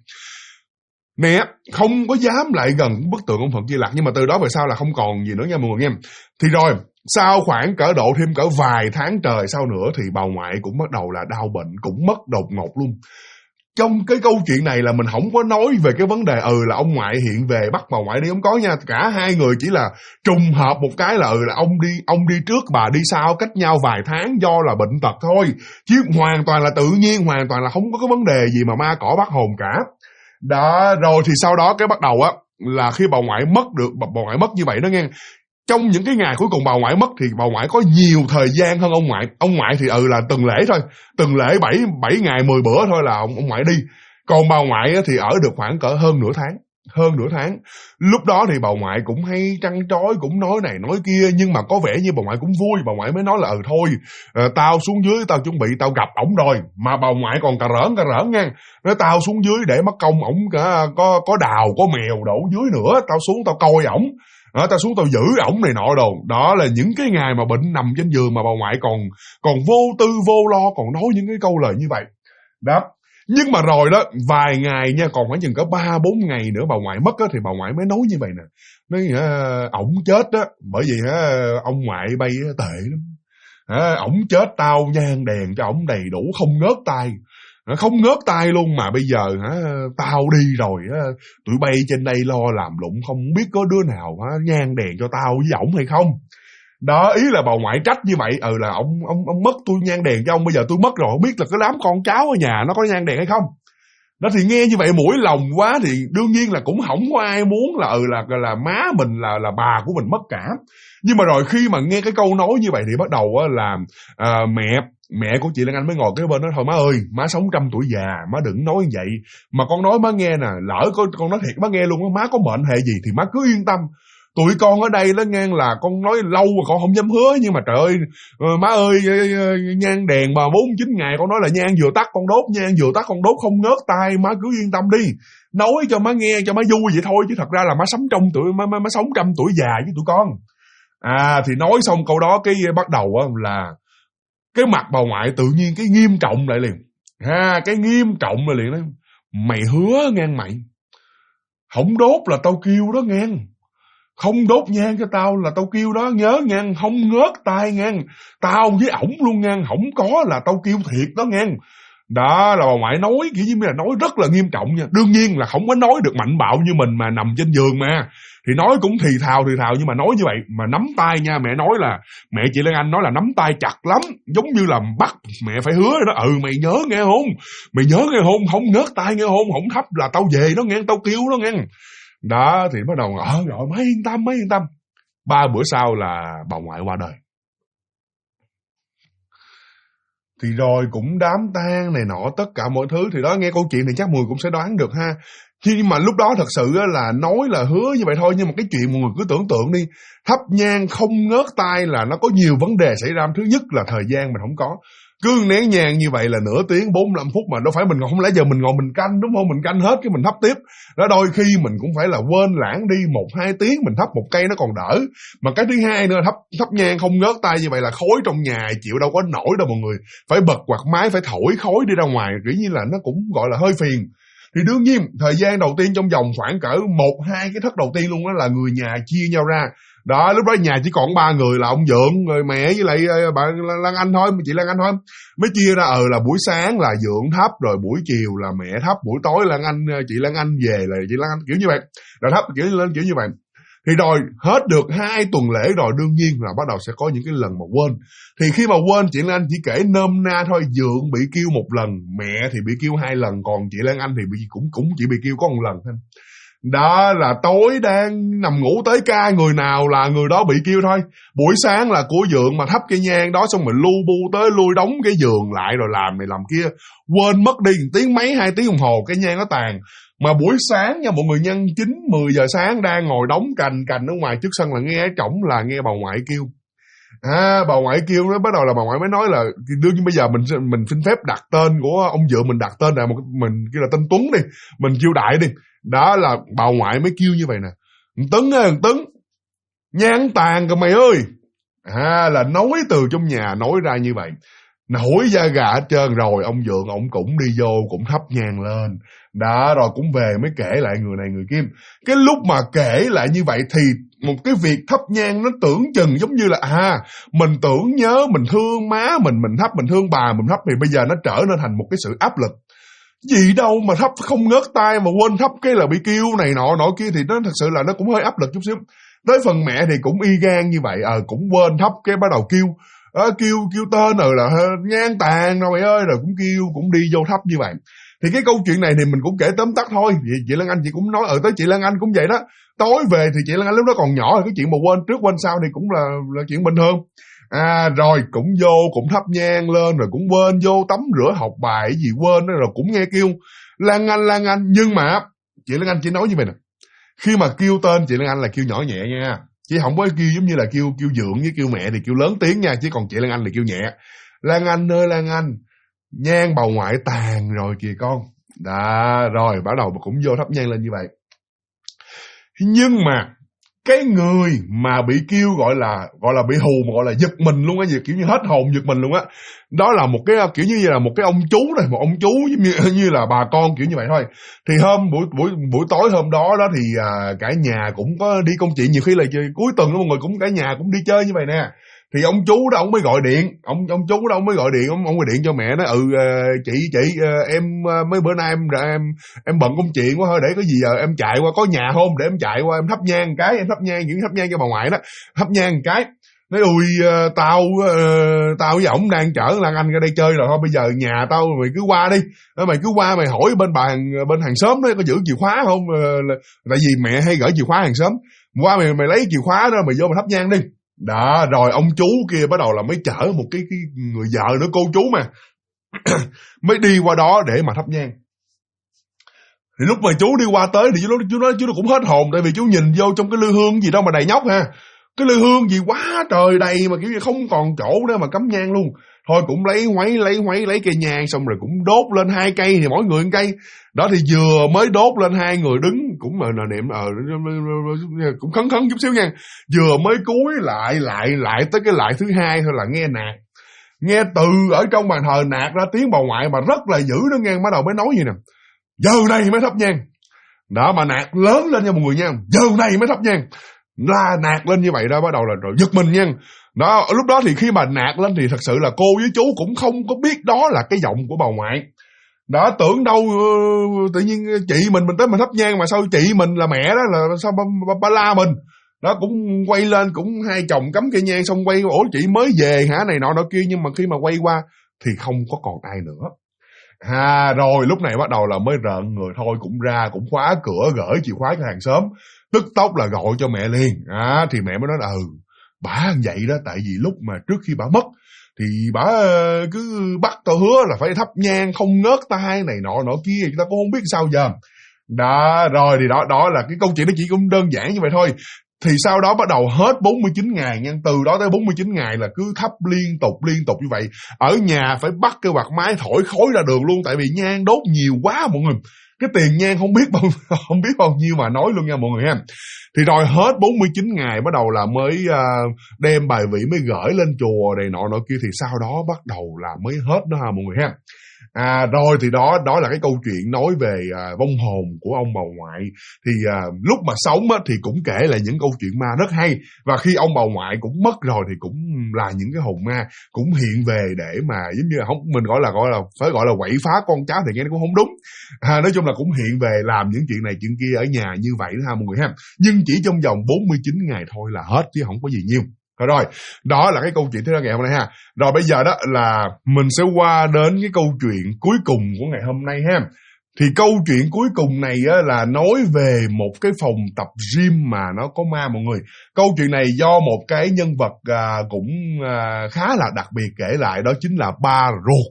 [SPEAKER 1] Nè, không có dám lại gần bức tượng ông Phật Di Lặc, nhưng mà từ đó về sau là không còn gì nữa nha mọi người nghe. Thì rồi sau khoảng cỡ độ thêm cỡ vài tháng trời sau nữa thì bà ngoại cũng bắt đầu là đau bệnh, cũng mất đột ngột luôn. Trong cái câu chuyện này là mình không có nói về cái vấn đề là ông ngoại hiện về bắt bà ngoại đi, không có nha. Cả hai người chỉ là trùng hợp một cái là là ông đi trước bà đi sau, cách nhau vài tháng do là bệnh tật thôi, chứ hoàn toàn là tự nhiên, hoàn toàn là không có cái vấn đề gì mà ma cỏ bắt hồn cả. Đó, rồi thì sau đó cái bắt đầu á là khi bà ngoại mất như vậy đó nghe. Trong những cái ngày cuối cùng bà ngoại mất thì bà ngoại có nhiều thời gian hơn ông ngoại. Ông ngoại thì là từng lễ thôi, từng lễ 7 ngày 10 bữa thôi là ông ngoại đi. Còn bà ngoại thì ở được khoảng cỡ hơn nửa tháng. Lúc đó thì bà ngoại cũng hay trăn trối, cũng nói này nói kia, nhưng mà có vẻ như bà ngoại cũng vui. Bà ngoại mới nói là thôi, tao xuống dưới tao chuẩn bị tao gặp ổng rồi. Mà bà ngoại còn cà rỡn nha, nói tao xuống dưới để mất công ổng có đào có mèo đổ dưới nữa, tao xuống tao coi ổng, tao xuống tao giữ ổng này nọ đồ. Đó là những cái ngày mà bệnh nằm trên giường mà bà ngoại còn vô tư vô lo, còn nói những cái câu lời như vậy đó. Nhưng mà rồi đó, vài ngày nha, còn khoảng chừng có 3-4 ngày nữa bà ngoại mất á, thì bà ngoại mới nói như vậy nè. Nói ổng chết á, bởi vì ông ngoại bay tệ lắm. Ổng chết tao nhang đèn cho ổng đầy đủ không ngớt tay luôn. Mà bây giờ tao đi rồi tụi bay trên đây lo làm lụng, không biết có đứa nào nhang đèn cho tao với ổng hay không. Đó, ý là bà ngoại trách như vậy. Là ông mất tôi nhang đèn cho ông, bây giờ tôi mất rồi không biết là cái đám con cháu ở nhà nó có nhang đèn hay không. Đó thì nghe như vậy mũi lòng quá, thì đương nhiên là cũng không có ai muốn là má mình là bà của mình mất cả. Nhưng mà rồi khi mà nghe cái câu nói như vậy thì bắt đầu là mẹ của chị Lan Anh mới ngồi cái bên đó, thôi má ơi, má sống 100 tuổi già, má đừng nói như vậy. Mà con nói má nghe nè, lỡ con nói thiệt má nghe luôn, má có mệnh hệ gì thì má cứ yên tâm. Tụi con ở đây đó ngang là con nói lâu mà con không dám hứa, nhưng mà trời ơi, má ơi, nhang đèn mà 49 ngày con nói là nhang vừa tắt con đốt không ngớt tay, má cứ yên tâm đi. Nói cho má nghe, cho má vui vậy thôi, chứ thật ra là má sống má sống 100 tuổi già với tụi con. Thì nói xong câu đó cái bắt đầu là cái mặt bà ngoại tự nhiên cái nghiêm trọng lại liền. Cái nghiêm trọng lại liền đó. Mày hứa ngang mày, không đốt là tao kêu đó ngang. Không đốt nhang cho tao là tao kêu đó, nhớ ngang, không ngớt tay ngang. Tao với ổng luôn ngang, không có là tao kêu thiệt đó ngang. Đó là bà ngoại nói kiểu như là nói rất là nghiêm trọng nha. Đương nhiên là không có nói được mạnh bạo như mình mà nằm trên giường mà. Thì nói cũng thì thào nhưng mà nói như vậy. Mà nắm tay nha, mẹ nói là, mẹ chị Lan Anh nói là nắm tay chặt lắm, giống như là bắt mẹ phải hứa đó. Mày nhớ nghe không, không ngớt tay nghe không thấp là tao về đó ngang, tao kêu đó ngang. Đó thì bắt đầu rồi mới yên tâm. 3 bữa sau là bà ngoại qua đời. Thì rồi cũng đám tang này nọ tất cả mọi thứ. Thì đó, nghe câu chuyện thì chắc Mùi cũng sẽ đoán được ha. Nhưng mà lúc đó thật sự là nói là hứa như vậy thôi, nhưng mà cái chuyện mọi người cứ tưởng tượng đi, thắp nhang không ngớt tay là nó có nhiều vấn đề xảy ra. Thứ nhất là thời gian mình không có, cứ nén nhang như vậy là nửa tiếng 45 phút mà đâu phải mình không lẽ giờ mình ngồi mình canh, đúng không? Mình canh hết cái mình thắp tiếp. Đó, đôi khi mình cũng phải là quên lãng đi 1-2 tiếng mình thắp một cây nó còn đỡ. Mà cái thứ hai nữa, thắp nhang không ngớt tay như vậy là khói trong nhà chịu đâu có nổi đâu mọi người. Phải bật quạt máy, phải thổi khói đi ra ngoài, kiểu như là nó cũng gọi là hơi phiền. Thì đương nhiên thời gian đầu tiên trong vòng khoảng cỡ 1-2 cái thất đầu tiên luôn đó là người nhà chia nhau ra. Đó, lúc đó nhà chỉ còn 3 người là ông Dượng, rồi mẹ với lại bà Lan Anh thôi, chị Lan Anh thôi. Mới chia ra là buổi sáng là Dượng thắp, rồi buổi chiều là mẹ thắp, buổi tối chị Lan Anh về là chị Lan Anh, kiểu như vậy. Rồi thắp kiểu như vậy. Thì rồi hết được 2 tuần lễ rồi, đương nhiên là bắt đầu sẽ có những cái lần mà quên. Thì khi mà quên, chị Lan Anh chỉ kể nôm na thôi, Dượng bị kêu 1 lần, mẹ thì bị kêu 2 lần, còn chị Lan Anh thì cũng chỉ bị kêu có 1 lần thôi. Đó là tối đang nằm ngủ tới ca người nào là người đó bị kêu thôi. Buổi sáng là của Dượng mà thắp cây nhang đó, xong rồi lu bu tới lui đóng cái giường lại rồi làm này làm kia, quên mất đi 1 tiếng mấy 2 tiếng đồng hồ cái nhang nó tàn. Mà buổi sáng nha mọi người, nhân 9-10 giờ sáng đang ngồi đóng cành ở ngoài trước sân là nghe ở trỏng là nghe bà ngoại kêu. Bà ngoại kêu nó bắt đầu là bà ngoại mới nói là đương nhiên bây giờ mình xin phép đặt tên của ông Dượng, mình đặt tên là mình kêu là tên Tuấn đi, mình kêu đại đi. Đó là bà ngoại mới kêu như vậy nè: Tấn, nhang tàn kìa mày ơi. Là nói từ trong nhà nói ra như vậy, nổi da gà hết trơn. Rồi ông Dượng ông cũng đi vô cũng thắp nhang lên. Đó, rồi cũng về mới kể lại người này người kia. Cái lúc mà kể lại như vậy thì một cái việc thắp nhang nó tưởng chừng giống như là mình tưởng nhớ, mình thương má mình thắp, mình thương bà mình thắp, thì bây giờ nó trở nên thành một cái sự áp lực. Gì đâu mà thắp không ngớt tay mà quên thắp cái là bị kêu này nọ kia, thì nó thật sự là nó cũng hơi áp lực chút xíu. Tới phần mẹ thì cũng y gan như vậy, cũng quên thắp cái bắt đầu kêu. kêu tên rồi là ngang tàn rồi mày ơi, rồi cũng kêu cũng đi vô thắp như vậy. Thì cái câu chuyện này thì mình cũng kể tóm tắt thôi. Chị Lan Anh chị cũng nói tới chị Lan Anh cũng vậy đó. Tối về thì chị Lan Anh lúc đó còn nhỏ, cái chuyện mà quên trước quên sau thì cũng là chuyện bình thường. Rồi cũng vô cũng thắp nhang lên, rồi cũng quên vô tắm rửa học bài gì quên đó, rồi cũng nghe kêu Lan Anh. Nhưng mà chị Lan Anh chỉ nói như vậy nè, khi mà kêu tên chị Lan Anh là kêu nhỏ nhẹ nha, chứ không có kêu giống như là kêu dượng với kêu mẹ thì kêu lớn tiếng nha, chứ còn chị Lan Anh là kêu nhẹ. Lan Anh ơi Lan Anh, nhang bà ngoại tàn rồi kìa con. Đó, rồi bắt đầu cũng vô thắp nhang lên như vậy. Nhưng mà cái người mà bị kêu gọi là bị hù, mà gọi là giật mình luôn á, kiểu như hết hồn giật mình luôn á, đó là một cái kiểu như là một cái ông chú này, một ông chú như là bà con kiểu như vậy thôi. Thì hôm buổi tối hôm đó thì cả nhà cũng có đi công chuyện, nhiều khi là cuối tuần đó mọi người cũng cả nhà cũng đi chơi như vậy nè. Thì ông chú đó ông mới gọi điện, ông chú đó ông mới gọi điện, ông gọi điện cho mẹ, nói chị em mấy bữa nay em bận công chuyện quá thôi, để có gì giờ em chạy qua, có nhà không để em chạy qua em thắp nhang cái, em thắp nhang cho bà ngoại đó, thắp nhang cái. Nói tao với ổng đang chở Lan Anh ra đây chơi rồi, thôi bây giờ nhà tao mày cứ qua đi, mày cứ qua mày hỏi bên hàng xóm đó có giữ chìa khóa không, tại vì mẹ hay gửi chìa khóa hàng xóm, qua mày lấy chìa khóa đó mày vô mày thắp nhang đi. Đó, rồi ông chú kia bắt đầu là mới chở một cái người vợ nữa, cô chú mà mới đi qua đó để mà thắp nhang. Thì lúc mà chú đi qua tới thì chú nó cũng hết hồn, tại vì chú nhìn vô trong cái lư hương gì đâu mà đầy nhóc ha, cái lư hương gì quá trời đầy mà kiểu như không còn chỗ để mà cắm nhang luôn. Thôi cũng lấy cây nhang, xong rồi cũng đốt lên 2 cây, thì mỗi người 1 cây. Đó thì vừa mới đốt lên, 2 người đứng cũng mà niệm cũng khấn chút xíu nha. Vừa mới cúi lại tới cái lại thứ 2 thôi là nghe nạt. Nghe từ ở trong bàn thờ nạt ra tiếng bà ngoại mà rất là dữ đó nghe, bắt đầu mới nói gì nè: giờ này mới thắp nhang. Đó, mà nạt lớn lên nha mọi người nha, giờ này mới thắp nhang. La nạt lên như vậy đó, bắt đầu là rồi giật mình nha. Đó, lúc đó thì khi mà nạt lên thì thật sự là cô với chú cũng không có biết đó là cái giọng của bà ngoại. Đó, tưởng đâu tự nhiên chị mình tới mà thắp nhang mà sao chị mình là mẹ đó, là sao ba la mình. Đó, cũng quay lên, cũng hai chồng cắm cây nhang xong quay, ủa chị mới về hả, này nọ kia. Nhưng mà khi mà quay qua thì không có còn ai nữa. Rồi lúc này bắt đầu là mới rợn người thôi, cũng ra cũng khóa cửa, gửi chìa khóa cho hàng xóm, tức tốc là gọi cho mẹ liền. Thì mẹ mới nói là bả vậy đó, tại vì lúc mà trước khi bả mất thì bả cứ bắt tao hứa là phải thắp nhang không ngớt tai này nọ kia, chúng ta cũng không biết sao giờ. Đó, rồi thì đó là cái câu chuyện nó chỉ cũng đơn giản như vậy thôi. Thì sau đó bắt đầu hết 49 ngày nha, từ đó tới 49 ngày là cứ thắp liên tục như vậy. Ở nhà phải bắt cái quạt máy thổi khói ra đường luôn, tại vì nhang đốt nhiều quá mọi người. Cái tiền nhang không biết bao nhiêu mà nói luôn nha mọi người ha. Thì rồi hết 49 ngày bắt đầu là mới đem bài vị mới gửi lên chùa này nọ kia, thì sau đó bắt đầu là mới hết đó ha mọi người ha. Rồi thì đó là cái câu chuyện nói về vong hồn của ông bà ngoại. Thì lúc mà sống thì cũng kể là những câu chuyện ma rất hay. Và khi ông bà ngoại cũng mất rồi thì cũng là những cái hồn ma cũng hiện về để mà giống như không, mình gọi là phải gọi là quậy phá con cháu thì nghe nó cũng không đúng. Nói chung là cũng hiện về làm những chuyện này chuyện kia ở nhà như vậy đó ha mọi người ha. Nhưng chỉ trong vòng 49 ngày thôi là hết chứ không có gì nhiều. Rồi, đó là cái câu chuyện thứ hai ngày hôm nay ha. Rồi bây giờ đó là mình sẽ qua đến cái câu chuyện cuối cùng của ngày hôm nay ha. Thì câu chuyện cuối cùng này á, là nói về một cái phòng tập gym mà nó có ma mọi người. Câu chuyện này do một cái nhân vật cũng khá là đặc biệt kể lại, đó chính là ba ruột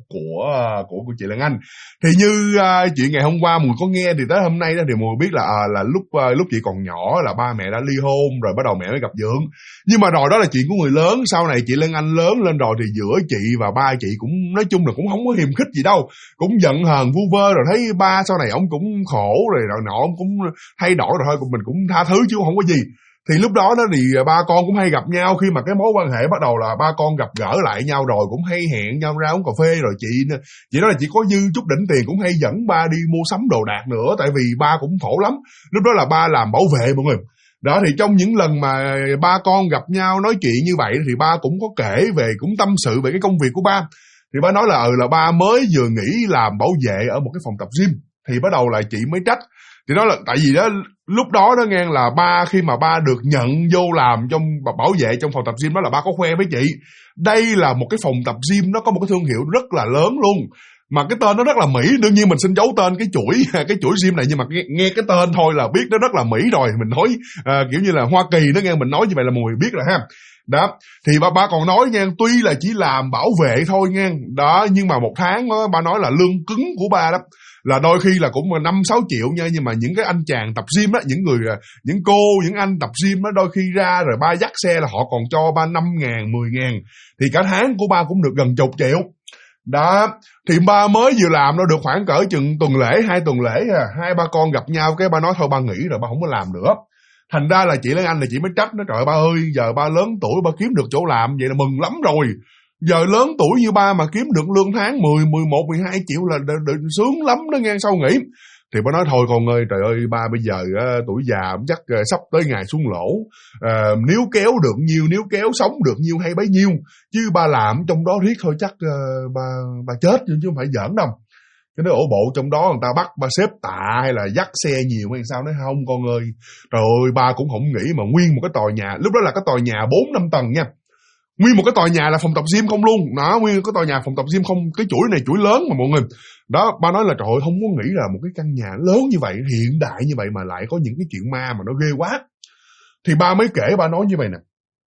[SPEAKER 1] của chị Lan Anh. Thì như chuyện ngày hôm qua mọi người có nghe, thì tới hôm nay đó thì mọi người biết là lúc chị còn nhỏ là ba mẹ đã ly hôn rồi, bắt đầu mẹ mới gặp dượng. Nhưng mà rồi đó là chuyện của người lớn, sau này chị Lan Anh lớn lên rồi thì giữa chị và ba chị cũng nói chung là cũng không có hiềm khích gì đâu, cũng giận hờn vu vơ, rồi thấy ba sau này ông cũng khổ rồi nọ, ông cũng thay đổi rồi thôi mình cũng tha thứ chứ không có gì. Thì lúc đó thì ba con cũng hay gặp nhau, khi mà cái mối quan hệ bắt đầu là ba con gặp gỡ lại nhau rồi cũng hay hẹn nhau ra uống cà phê. Rồi chị nói là chị có dư chút đỉnh tiền cũng hay dẫn ba đi mua sắm đồ đạc nữa, tại vì ba cũng khổ lắm. Lúc đó là ba làm bảo vệ mọi người. Đó thì trong những lần mà ba con gặp nhau nói chuyện như vậy thì ba cũng có kể về, cũng tâm sự về cái công việc của ba. Thì ba nói là ba mới vừa nghỉ làm bảo vệ ở một cái phòng tập gym, thì bắt đầu là chị mới trách. Thì đó là tại vì đó lúc đó đó nghe là ba, khi mà ba được nhận vô làm trong bảo vệ trong phòng tập gym đó, là ba có khoe với chị, đây là một cái phòng tập gym nó có một cái thương hiệu rất là lớn luôn, mà cái tên nó rất là Mỹ. Đương nhiên mình xin giấu tên cái chuỗi gym này, nhưng mà nghe cái tên thôi là biết nó rất là Mỹ rồi. Mình nói kiểu như là Hoa Kỳ đó nghe, mình nói như vậy là mọi người biết rồi ha. Đó, thì ba còn nói nha, tuy là chỉ làm bảo vệ thôi nha, đó, nhưng mà một tháng đó, ba nói là lương cứng của ba đó là đôi khi là cũng 5-6 triệu nha. Nhưng mà những cái anh chàng tập gym á, những cô, những anh tập gym á, đôi khi ra rồi ba dắt xe là họ còn cho ba 5.000, 10.000, thì cả tháng của ba cũng được gần chục triệu. Đó, thì ba mới vừa làm nó được khoảng cỡ chừng tuần lễ, 2 tuần lễ, 2-3 con gặp nhau, cái ba nói thôi ba nghỉ rồi, ba không có làm nữa. Thành ra là chị Lan Anh là chị mới trách nó, trời ba ơi, giờ ba lớn tuổi ba kiếm được chỗ làm vậy là mừng lắm rồi. Giờ lớn tuổi như ba mà kiếm được lương tháng 10, 11, 12 triệu là sướng lắm đó nghe, sao nghỉ. Thì ba nói thôi con ơi, trời ơi ba bây giờ tuổi già chắc sắp tới ngày xuống lỗ, nếu kéo được nhiêu, nếu kéo sống được nhiêu hay bấy nhiêu, chứ ba làm trong đó riết thôi chắc ba chết chứ không phải giỡn đâu. Cái đó ổ bộ trong đó người ta bắt ba xếp tạ hay là dắt xe nhiều hay sao. Nói không con ơi, trời ơi ba cũng không nghĩ mà nguyên một cái tòa nhà, lúc đó là cái tòa nhà 4-5 tầng nha, nguyên một cái tòa nhà là phòng tập gym không luôn đó, nguyên cái tòa nhà phòng tập gym không. Cái chuỗi này chuỗi lớn mà mọi người đó. Ba nói là trời ơi, không có nghĩ là một cái căn nhà lớn như vậy, hiện đại như vậy mà lại có những cái chuyện ma mà nó ghê quá. Thì ba mới kể, ba nói như vậy nè,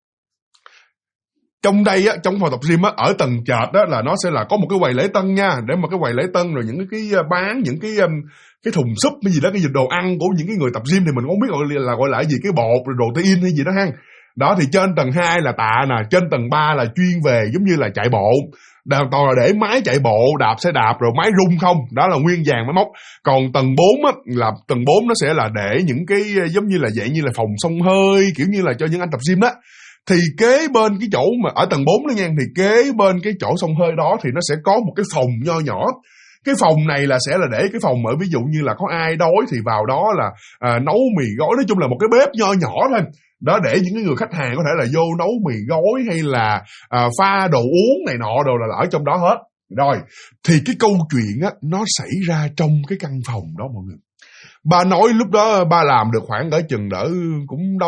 [SPEAKER 1] trong đây á, trong phòng tập gym á, ở tầng trệt đó là nó sẽ là có một cái quầy lễ tân nha, để mà cái quầy lễ tân rồi những cái bán những cái thùng súp cái gì đó, cái gì đồ ăn của những cái người tập gym thì mình không biết gọi là gì, cái bột rồi protein hay gì đó ha. Đó, thì trên tầng 2 là tạ nè, trên tầng 3 là chuyên về giống như là chạy bộ, toàn là để máy chạy bộ, đạp xe đạp rồi máy rung không, đó là nguyên dàn máy móc. Còn tầng 4 á, là tầng 4 nó sẽ là để những cái giống như là dạng như là phòng xông hơi, kiểu như là cho những anh tập gym đó. Thì kế bên cái chỗ mà ở tầng 4 đó nha, thì kế bên cái chỗ xông hơi đó thì nó sẽ có một cái phòng nho nhỏ. Cái phòng này là sẽ là để cái phòng ở ví dụ như là có ai đói thì vào đó là nấu mì gói, nói chung là một cái bếp nho nhỏ thôi. Đó, để những cái người khách hàng có thể là vô nấu mì gói hay là pha đồ uống này nọ đồ là ở trong đó hết. Rồi, thì cái câu chuyện á nó xảy ra trong cái căn phòng đó mọi người. Ba nói lúc đó ba làm được khoảng ở chừng đỡ cũng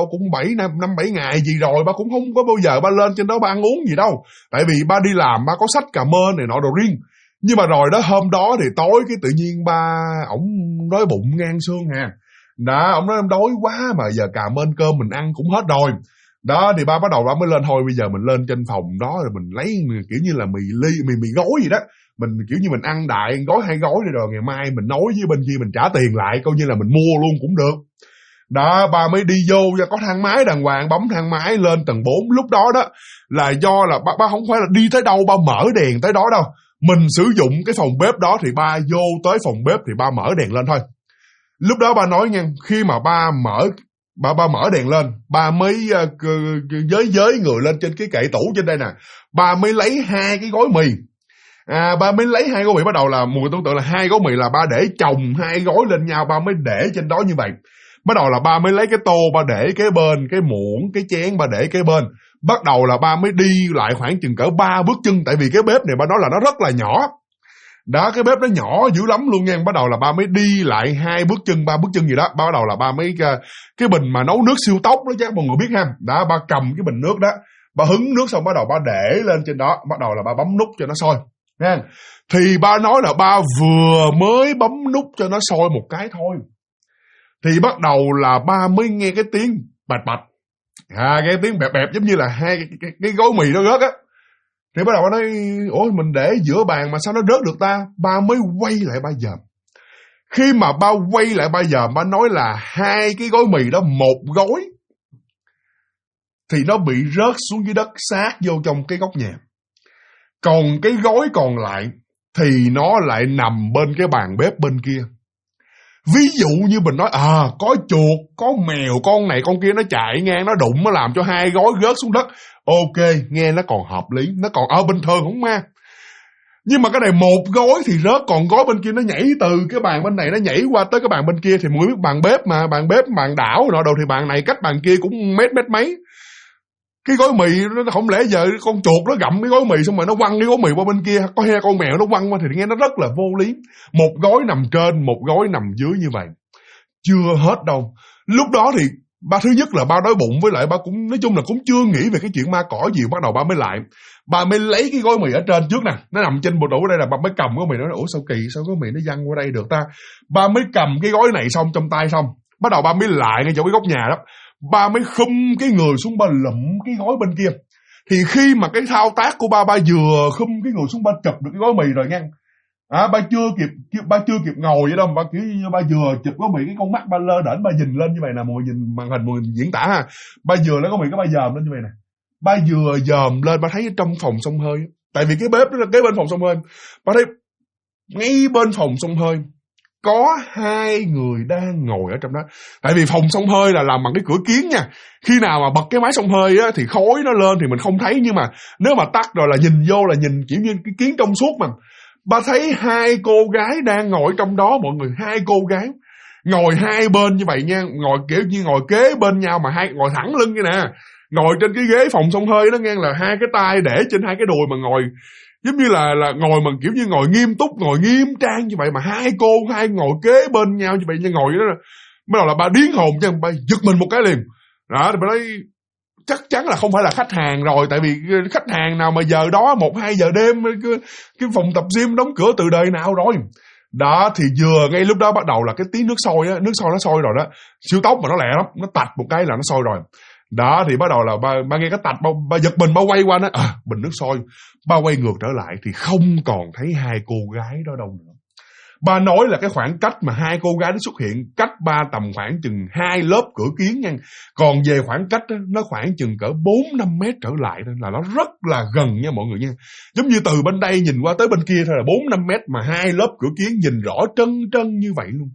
[SPEAKER 1] 7 ngày gì rồi, ba cũng không có bao giờ ba lên trên đó ba ăn uống gì đâu. Tại vì ba đi làm ba có xách cà mơ này nọ đồ riêng. Nhưng mà rồi đó, hôm đó thì tối cái tự nhiên ba ổng đói bụng ngang xương hà. Đó, ông nói em đói quá mà giờ cà mên cơm mình ăn cũng hết rồi. Đó, thì ba bắt đầu ba mới lên thôi, bây giờ mình lên trên phòng đó rồi mình lấy kiểu như là mì gói gì đó. Mình kiểu như mình ăn đại gói 2 gói rồi ngày mai mình nói với bên kia mình trả tiền lại, coi như là mình mua luôn cũng được. Đó, ba mới đi vô, có thang máy đàng hoàng, bấm thang máy lên tầng 4. Lúc đó đó là do là ba không phải là đi tới đâu ba mở đèn tới đó đâu. Mình sử dụng cái phòng bếp đó thì ba vô tới phòng bếp thì ba mở đèn lên thôi. Lúc đó ba nói nha, khi mà ba mở đèn lên, ba mới giới người lên trên cái kệ tủ trên đây nè, ba mới lấy 2 cái gói mì. Ba mới lấy 2 gói mì, bắt đầu là một người tưởng tượng là 2 gói mì là ba để chồng 2 gói lên nhau, ba mới để trên đó như vậy. Bắt đầu là ba mới lấy cái tô ba để kế bên, cái muỗng, cái chén ba để kế bên. Bắt đầu là ba mới đi lại khoảng chừng cỡ 3 bước chân, tại vì cái bếp này ba nói là nó rất là nhỏ. Đó, cái bếp nó nhỏ dữ lắm luôn nha. Bắt đầu là ba mới đi lại 2 bước chân, 3 bước chân gì đó. Bắt đầu là ba mới cái bình mà nấu nước siêu tốc đó chắc mọi người biết ha. Đó, ba cầm cái bình nước đó, ba hứng nước xong bắt đầu ba để lên trên đó, bắt đầu là ba bấm nút cho nó sôi nha. Thì ba nói là ba vừa mới bấm nút cho nó sôi một cái thôi, thì bắt đầu là ba mới nghe cái tiếng bạch bạch, cái tiếng bẹp bẹp giống như là cái gói mì nó rớt á. Thì bắt đầu ba nói, ôi mình để giữa bàn mà sao nó rớt được ta. Ba mới quay lại ba dòm. Khi mà ba quay lại ba dòm, ba nói là 2 cái gói mì đó, một gói thì nó bị rớt xuống dưới đất sát vô trong cái góc nhà. Còn cái gói còn lại thì nó lại nằm bên cái bàn bếp bên kia. Ví dụ như mình nói có chuột, có mèo, con này con kia nó chạy ngang, nó đụng, nó làm cho 2 gói rớt xuống đất. Ok, nghe nó còn hợp lý, nó còn ở bình thường không ma. Nhưng mà cái này một gói thì rớt, còn gói bên kia nó nhảy từ cái bàn bên này nó nhảy qua tới cái bàn bên kia. Thì mọi người biết bàn bếp mà, bàn bếp, bàn đảo nọ đồ, thì bàn này cách bàn kia cũng mét mấy. Cái gói mì nó không lẽ giờ con chuột nó gặm cái gói mì xong rồi nó quăng cái gói mì qua bên kia, có hai con mèo nó quăng qua, thì nghe nó rất là vô lý. Một gói nằm trên, một gói nằm dưới như vậy. Chưa hết đâu. Lúc đó thì ba thứ nhất là ba đói bụng, với lại ba cũng nói chung là cũng chưa nghĩ về cái chuyện ma cỏ gì. Bắt đầu ba mới lại, ba mới lấy cái gói mì ở trên trước nè, nó nằm trên bộ tủ ở đây, là ba mới cầm gói mì, nói ủa sao kỳ, sao gói mì nó văng qua đây được ta. Ba mới cầm cái gói này xong trong tay xong, bắt đầu ba mới lại ngay chỗ cái góc nhà đó, ba mới khum cái người xuống, ba lụm cái gói bên kia. Thì khi mà cái thao tác của ba vừa khum cái người xuống, ba chụp được cái gói mì rồi nha. Ba chưa kịp ngồi vậy đâu, ba kiểu như ba vừa chụp gói mì, cái con mắt ba lơ đễnh, ba nhìn lên như vậy nè, mọi người nhìn màn hình, mọi người diễn tả ha. Ba vừa lấy gói mì, cái ba dòm lên như vậy nè, ba vừa dòm lên, ba thấy trong phòng xông hơi, tại vì cái bếp đó là kế bên phòng xông hơi, ba thấy ngay bên phòng xông hơi có hai người đang ngồi ở trong đó. Tại vì phòng xông hơi là làm bằng cái cửa kiến nha, khi nào mà bật cái máy xông hơi á thì khói nó lên thì mình không thấy, nhưng mà nếu mà tắt rồi là nhìn vô là nhìn kiểu như cái kiến trong suốt mà. Ba thấy hai cô gái đang ngồi trong đó, mọi người, hai cô gái ngồi hai bên như vậy nha, ngồi kiểu như ngồi kế bên nhau mà hai ngồi thẳng lưng như nè, ngồi trên cái ghế phòng xông hơi đó nghe, là hai cái tay để trên hai cái đùi mà ngồi giống như là ngồi mà kiểu như ngồi nghiêm túc, ngồi nghiêm trang như vậy, mà hai ngồi kế bên nhau như vậy nha, ngồi đó. Bắt đầu là ba điếng hồn chứ, ba giật mình một cái liền. Đó, thì ba nói chắc chắn là không phải là khách hàng rồi, tại vì khách hàng nào mà giờ đó 1-2 giờ đêm, cái phòng tập gym đóng cửa từ đời nào rồi. Đó, thì vừa ngay lúc đó bắt đầu là cái tiếng nước sôi á, nước sôi nó sôi rồi đó, siêu tốc mà nó lẹ lắm, nó tạch một cái là nó sôi rồi. Đó, thì bắt đầu là ba nghe cái tạch, ba giật mình, ba quay qua nó bình nước sôi. Ba quay ngược trở lại thì không còn thấy hai cô gái đó đâu nữa. Ba nói là cái khoảng cách mà hai cô gái đó xuất hiện cách ba tầm khoảng chừng 2 lớp cửa kiến nha. Còn về khoảng cách đó, nó khoảng chừng cỡ 4-5 mét trở lại thôi, là nó rất là gần nha mọi người nha. Giống như từ bên đây nhìn qua tới bên kia thôi là 4-5 mét, mà 2 lớp cửa kiến nhìn rõ trân như vậy luôn.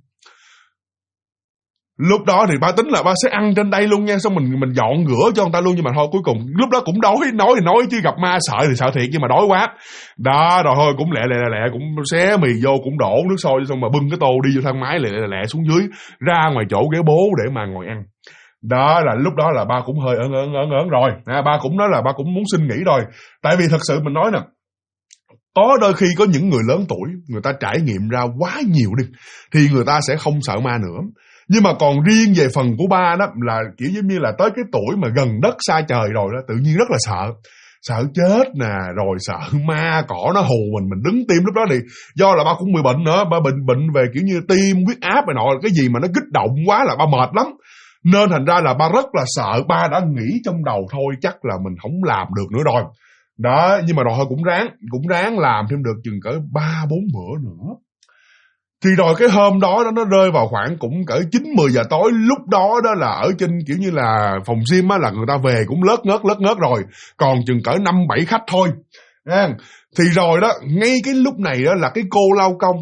[SPEAKER 1] Lúc đó thì ba tính là ba sẽ ăn trên đây luôn nha, xong mình dọn rửa cho người ta luôn, nhưng mà thôi cuối cùng lúc đó cũng đói, nói thì nói chứ gặp ma sợ thì sợ thiệt, nhưng mà đói quá. Đó, rồi thôi cũng lẹ cũng xé mì vô, cũng đổ nước sôi xong mà bưng cái tô đi vô thang máy lẹ xuống dưới, ra ngoài chỗ ghế bố để mà ngồi ăn. Đó là lúc đó là ba cũng hơi ớn rồi. Ba cũng nói là ba cũng muốn xin nghỉ rồi. Tại vì thật sự mình nói nè, có đôi khi có những người lớn tuổi, người ta trải nghiệm ra quá nhiều đi, thì người ta sẽ không sợ ma nữa. Nhưng mà còn riêng về phần của ba đó là kiểu giống như là tới cái tuổi mà gần đất xa trời rồi đó, tự nhiên rất là sợ chết nè, rồi sợ ma cỏ nó hù mình đứng tim. Lúc đó thì do là ba cũng bị bệnh nữa, ba bệnh về kiểu như tim, huyết áp này nọ, cái gì mà nó kích động quá là ba mệt lắm, nên thành ra là ba rất là sợ. Ba đã nghĩ trong đầu thôi chắc là mình không làm được nữa rồi đó, nhưng mà rồi thôi cũng ráng làm thêm được chừng cỡ 3-4 bữa nữa. Thì rồi cái hôm đó nó rơi vào khoảng cũng cỡ 9-10 giờ tối. Lúc đó đó là ở trên kiểu như là phòng gym á, là người ta về cũng lớt ngớt rồi, còn chừng cỡ 5-7 khách thôi. Thì rồi đó, ngay cái lúc này đó là cái cô lao công,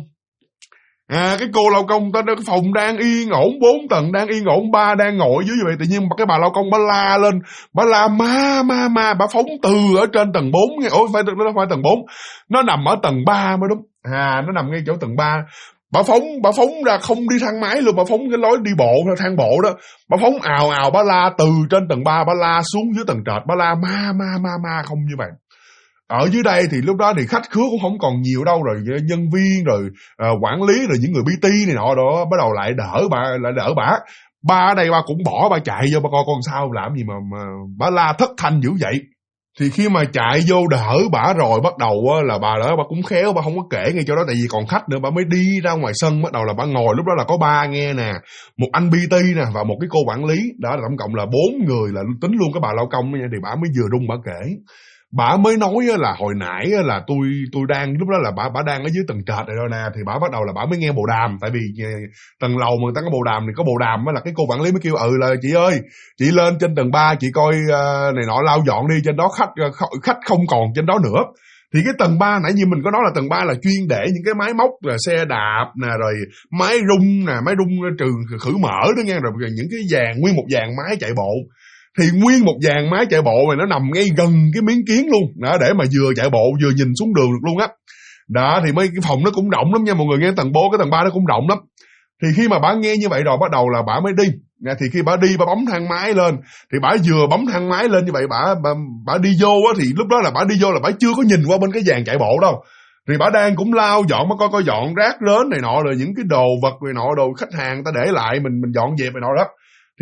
[SPEAKER 1] cái cô lao công, cái phòng đang yên ổn, 4 tầng đang yên ổn, ba đang ngồi dưới vậy, tự nhiên cái bà lao công bà la lên, bà la ma, bà phóng từ ở trên tầng 4 nghe. Ủa nó phải tầng 4, nó nằm ở tầng 3 mới đúng. Nó nằm ngay chỗ tầng 3. Bà phóng ra không đi thang máy luôn, bà phóng cái lối đi bộ theo thang bộ đó. Bà phóng ào, bà la từ trên tầng 3, bà la xuống dưới tầng trệt, bà la ma không như vậy. Ở dưới đây thì lúc đó thì khách khứa cũng không còn nhiều đâu rồi, nhân viên rồi quản lý rồi những người PT này nọ đó bắt đầu lại đỡ bà. Ba ở đây ba cũng bỏ, ba chạy vô ba coi con sao làm gì mà bà la thất thanh dữ vậy. Thì khi mà chạy vô đỡ bả rồi bắt đầu là bà đó bà cũng khéo, bà không có kể ngay chỗ đó tại vì còn khách nữa, bà mới đi ra ngoài sân. Bắt đầu là bà ngồi, lúc đó là có ba nghe nè, một anh PT nè và một cái cô quản lý, đó là tổng cộng là 4 người, là tính luôn cái bà lao công nha. Thì bà mới vừa rung bà kể, bà mới nói là hồi nãy là tôi đang, lúc đó là bà đang ở dưới tầng trệt rồi nè, thì bà bắt đầu là bà mới nghe bộ đàm, tại vì tầng lầu mà người ta có bộ đàm thì có bộ đàm là cái cô quản lý mới kêu là chị ơi, chị lên trên tầng 3 chị coi này nọ lau dọn đi, trên đó khách không còn trên đó nữa. Thì cái tầng 3 nãy như mình có nói là tầng 3 là chuyên để những cái máy móc là xe đạp nè, rồi máy rung trừ khử mỡ đó nghe, rồi những cái nguyên một dàn máy chạy bộ. Thì nguyên một dàn máy chạy bộ này nó nằm ngay gần cái miếng kiến luôn đó, để mà vừa chạy bộ vừa nhìn xuống đường được luôn á. Đó thì mấy cái phòng nó cũng rộng lắm nha mọi người nghe, cái tầng 3 nó cũng rộng lắm. Thì khi mà bà nghe như vậy rồi bắt đầu là bà mới đi. Thì khi bà đi bà bấm thang máy lên, thì bà vừa bấm thang máy lên như vậy, bà đi vô á, thì lúc đó là bà đi vô là bà chưa có nhìn qua bên cái dàn chạy bộ đâu. Thì bà đang cũng lau dọn, bà coi dọn rác rến này nọ, rồi những cái đồ vật này nọ, đồ khách hàng ta để lại mình dọn dẹp này nọ đó.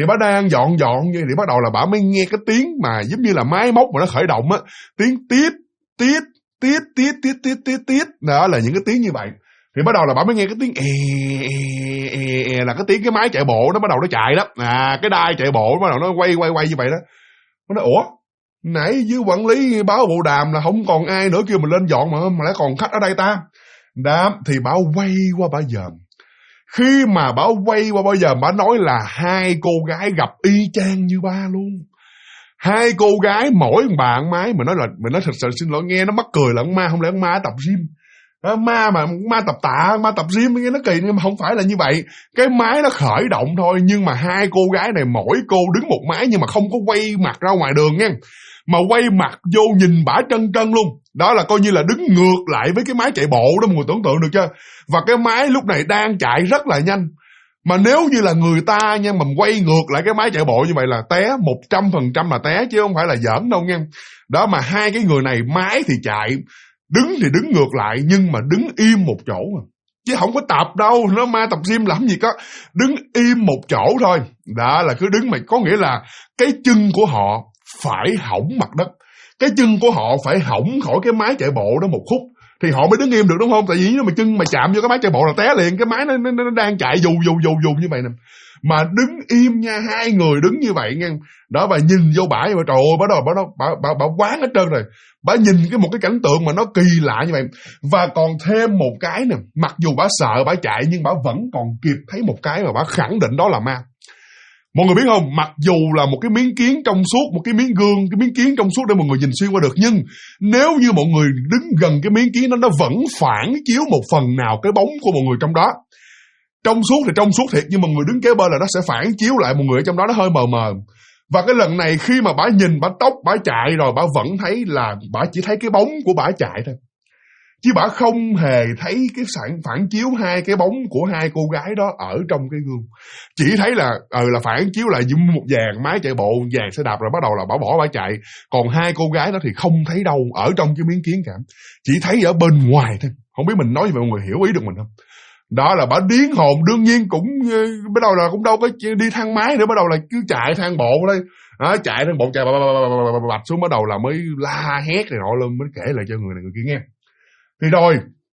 [SPEAKER 1] Thì bà đang dọn như thì bắt đầu là bà mới nghe cái tiếng mà giống như là máy móc mà nó khởi động á, tiếng tít tít tít tít tít tít tít tít, đó là những cái tiếng như vậy. Thì bắt đầu là bà mới nghe cái tiếng là cái tiếng cái máy chạy bộ nó bắt đầu nó chạy đó, cái đai chạy bộ bắt đầu nó quay như vậy đó. Nó nói ủa, nãy dưới quản lý báo bộ đàm là không còn ai nữa kêu mình lên dọn mà lại còn khách ở đây ta. Đó, thì bà quay qua bà dòm. Khi mà bà quay qua bây giờ bà nói là hai cô gái gặp y chang như ba luôn. Hai cô gái mỗi bạn máy mà nói thật sự xin lỗi nghe nó mắc cười là con ma, không lẽ con ma tập gym. Ma tập tạ, ma tập gym nghe nó kỳ nhưng mà không phải là như vậy. Cái máy nó khởi động thôi, nhưng mà hai cô gái này mỗi cô đứng một máy nhưng mà không có quay mặt ra ngoài đường nha, mà quay mặt vô nhìn bả chân luôn. Đó là coi như là đứng ngược lại với cái máy chạy bộ đó, mọi người tưởng tượng được chưa? Và cái máy lúc này đang chạy rất là nhanh. Mà nếu như là người ta nha, mình quay ngược lại cái máy chạy bộ như vậy là té, 100% là té chứ không phải là giỡn đâu nha. Đó, mà hai cái người này máy thì chạy, đứng thì đứng ngược lại nhưng mà đứng im một chỗ mà. Chứ không có tập đâu, nó ma tập gym làm gì có, đứng im một chỗ thôi. Đó là cứ đứng mà có nghĩa là cái chân của họ phải hỏng mặt đất. Cái chân của họ phải hỏng khỏi cái máy chạy bộ đó một khúc thì họ mới đứng im được, đúng không? Tại vì nếu mà chân mà chạm vô cái máy chạy bộ là té liền, cái máy nó đang chạy dù như vậy nè. Mà đứng im nha, hai người đứng như vậy nha. Đó, và nhìn vô bả, trời ơi, bà quán hết trơn rồi. Bà nhìn một cái cảnh tượng mà nó kỳ lạ như vậy. Và còn thêm một cái nè, mặc dù bà sợ bà chạy nhưng bà vẫn còn kịp thấy một cái mà bà khẳng định đó là ma. Mọi người biết không, mặc dù là một cái miếng kiến trong suốt, một cái miếng gương, cái miếng kiến trong suốt để mọi người nhìn xuyên qua được, nhưng nếu như mọi người đứng gần cái miếng kiến đó, nó vẫn phản chiếu một phần nào cái bóng của mọi người trong đó. Trong suốt thì trong suốt thiệt, nhưng mà người đứng kế bên là nó sẽ phản chiếu lại một người ở trong đó, nó hơi mờ mờ. Và cái lần này khi mà bả nhìn, bả tóc, bả chạy rồi, bả vẫn thấy là bả chỉ thấy cái bóng của bả chạy thôi. Chứ bả không hề thấy cái phản chiếu hai cái bóng của hai cô gái đó ở trong cái gương. Chỉ thấy là phản chiếu lại một dàn máy chạy bộ, dàn xe đạp, rồi bắt đầu là bả bỏ bả chạy. Còn hai cô gái đó thì không thấy đâu ở trong cái miếng kiến cả, chỉ thấy ở bên ngoài thôi. Không biết mình nói như vậy mọi người hiểu ý được mình không? Đó là bả điên hồn, đương nhiên cũng bắt đầu là cũng đâu có đi thang máy nữa, bắt đầu là cứ chạy thang bộ đây. Chạy thang bộ chạy bạch xuống, bắt đầu là mới la hét này nọ lên, mới kể lại cho người này người kia nghe. Thì rồi,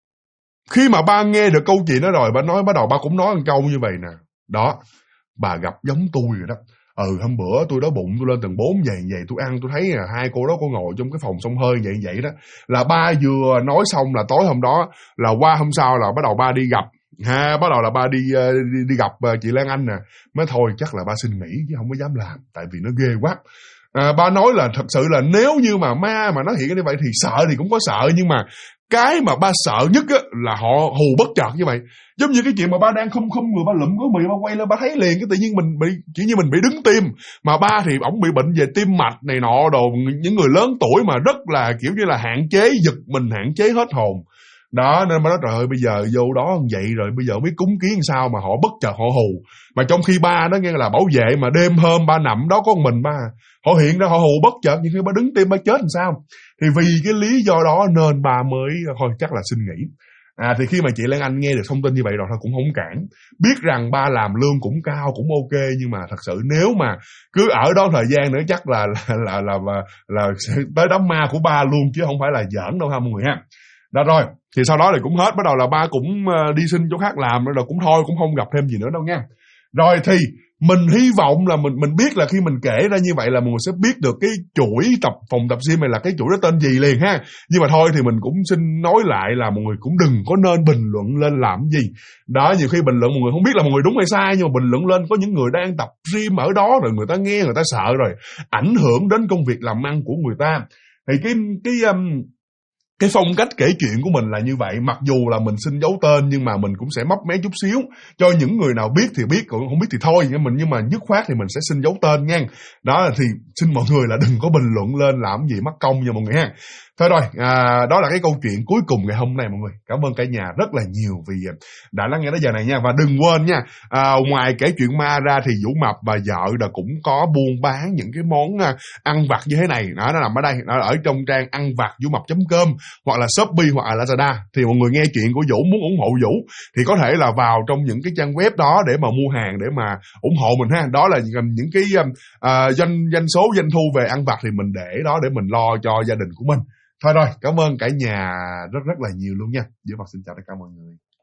[SPEAKER 1] khi mà ba nghe được câu chuyện đó rồi, bắt đầu ba cũng nói một câu như vậy nè. Đó, bà gặp giống tôi rồi đó. Hôm bữa tôi đói bụng, tôi lên tầng 4 vậy tôi ăn, tôi thấy là hai cô đó có ngồi trong cái phòng xông hơi vậy đó. Là ba vừa nói xong là tối hôm đó, là qua hôm sau là bắt đầu ba đi gặp. Bắt đầu là ba đi gặp chị Lan Anh nè. Mới thôi chắc là ba xin nghỉ chứ không có dám làm, tại vì nó ghê quá. Ba nói là thật sự là nếu như mà ma mà nó hiện như vậy thì sợ thì cũng có sợ, nhưng mà cái mà ba sợ nhất á, là họ hù bất chợt như vậy. Giống như cái chuyện mà ba đang khum người ba lụm gói mì, ba quay lên ba thấy liền cái tự nhiên mình bị, kiểu như mình bị đứng tim. Mà ba thì ổng bị bệnh về tim mạch này nọ đồ, những người lớn tuổi mà rất là kiểu như là hạn chế, giật mình hạn chế hết hồn. Đó, nên ba nói trời ơi bây giờ vô đó vậy rồi bây giờ không biết cúng kiến sao mà họ bất chợt họ hù. Mà trong khi ba đó nghe là bảo vệ, mà đêm hôm ba nằm đó có một mình ba, họ hiện ra họ hù bất chợt, nhưng khi ba đứng tim ba chết làm sao. Thì vì cái lý do đó nên ba mới thôi chắc là xin nghỉ. Thì khi mà chị Lan Anh nghe được thông tin như vậy rồi thôi cũng không cản, biết rằng ba làm lương cũng cao cũng ok, nhưng mà thật sự nếu mà cứ ở đó thời gian nữa chắc là tới đám ma của ba luôn chứ không phải là giỡn đâu ha mọi người ha. Đó rồi, thì sau đó thì cũng hết, bắt đầu là ba cũng đi xin chỗ khác làm rồi cũng thôi, cũng không gặp thêm gì nữa đâu nha. Rồi thì mình hy vọng là mình biết là khi mình kể ra như vậy là mọi người sẽ biết được cái chuỗi phòng tập gym này là cái chuỗi đó tên gì liền ha. Nhưng mà thôi thì mình cũng xin nói lại là mọi người cũng đừng có nên bình luận lên làm gì. Đó, nhiều khi bình luận mọi người không biết là mọi người đúng hay sai, nhưng mà bình luận lên có những người đang tập gym ở đó rồi người ta nghe người ta sợ rồi, ảnh hưởng đến công việc làm ăn của người ta. Thì cái phong cách kể chuyện của mình là như vậy, mặc dù là mình xin giấu tên nhưng mà mình cũng sẽ mấp mé chút xíu cho những người nào biết thì biết, còn không biết thì thôi, nhưng mà dứt khoát thì mình sẽ xin giấu tên nha. Đó thì xin mọi người là đừng có bình luận lên làm gì mất công nha mọi người ha. Thôi rồi, đó là cái câu chuyện cuối cùng ngày hôm nay mọi người. Cảm ơn cả nhà rất là nhiều vì đã lắng nghe tới giờ này nha. Và đừng quên nha, ngoài kể chuyện ma ra thì Vũ Mập và vợ đã cũng có buôn bán những cái món ăn vặt như thế này. Đó, nó nằm ở đây, nó ở trong trang ăn vặt vũ mập.com. hoặc là Shopee hoặc là Lazada, thì mọi người nghe chuyện của Vũ muốn ủng hộ Vũ thì có thể là vào trong những cái trang web đó để mà mua hàng, để mà ủng hộ mình ha. Đó là những cái doanh số doanh thu về ăn vặt thì mình để đó để mình lo cho gia đình của mình. Thôi rồi, cảm ơn cả nhà rất rất là nhiều luôn nha. Vũ Phật xin chào tất cả mọi người.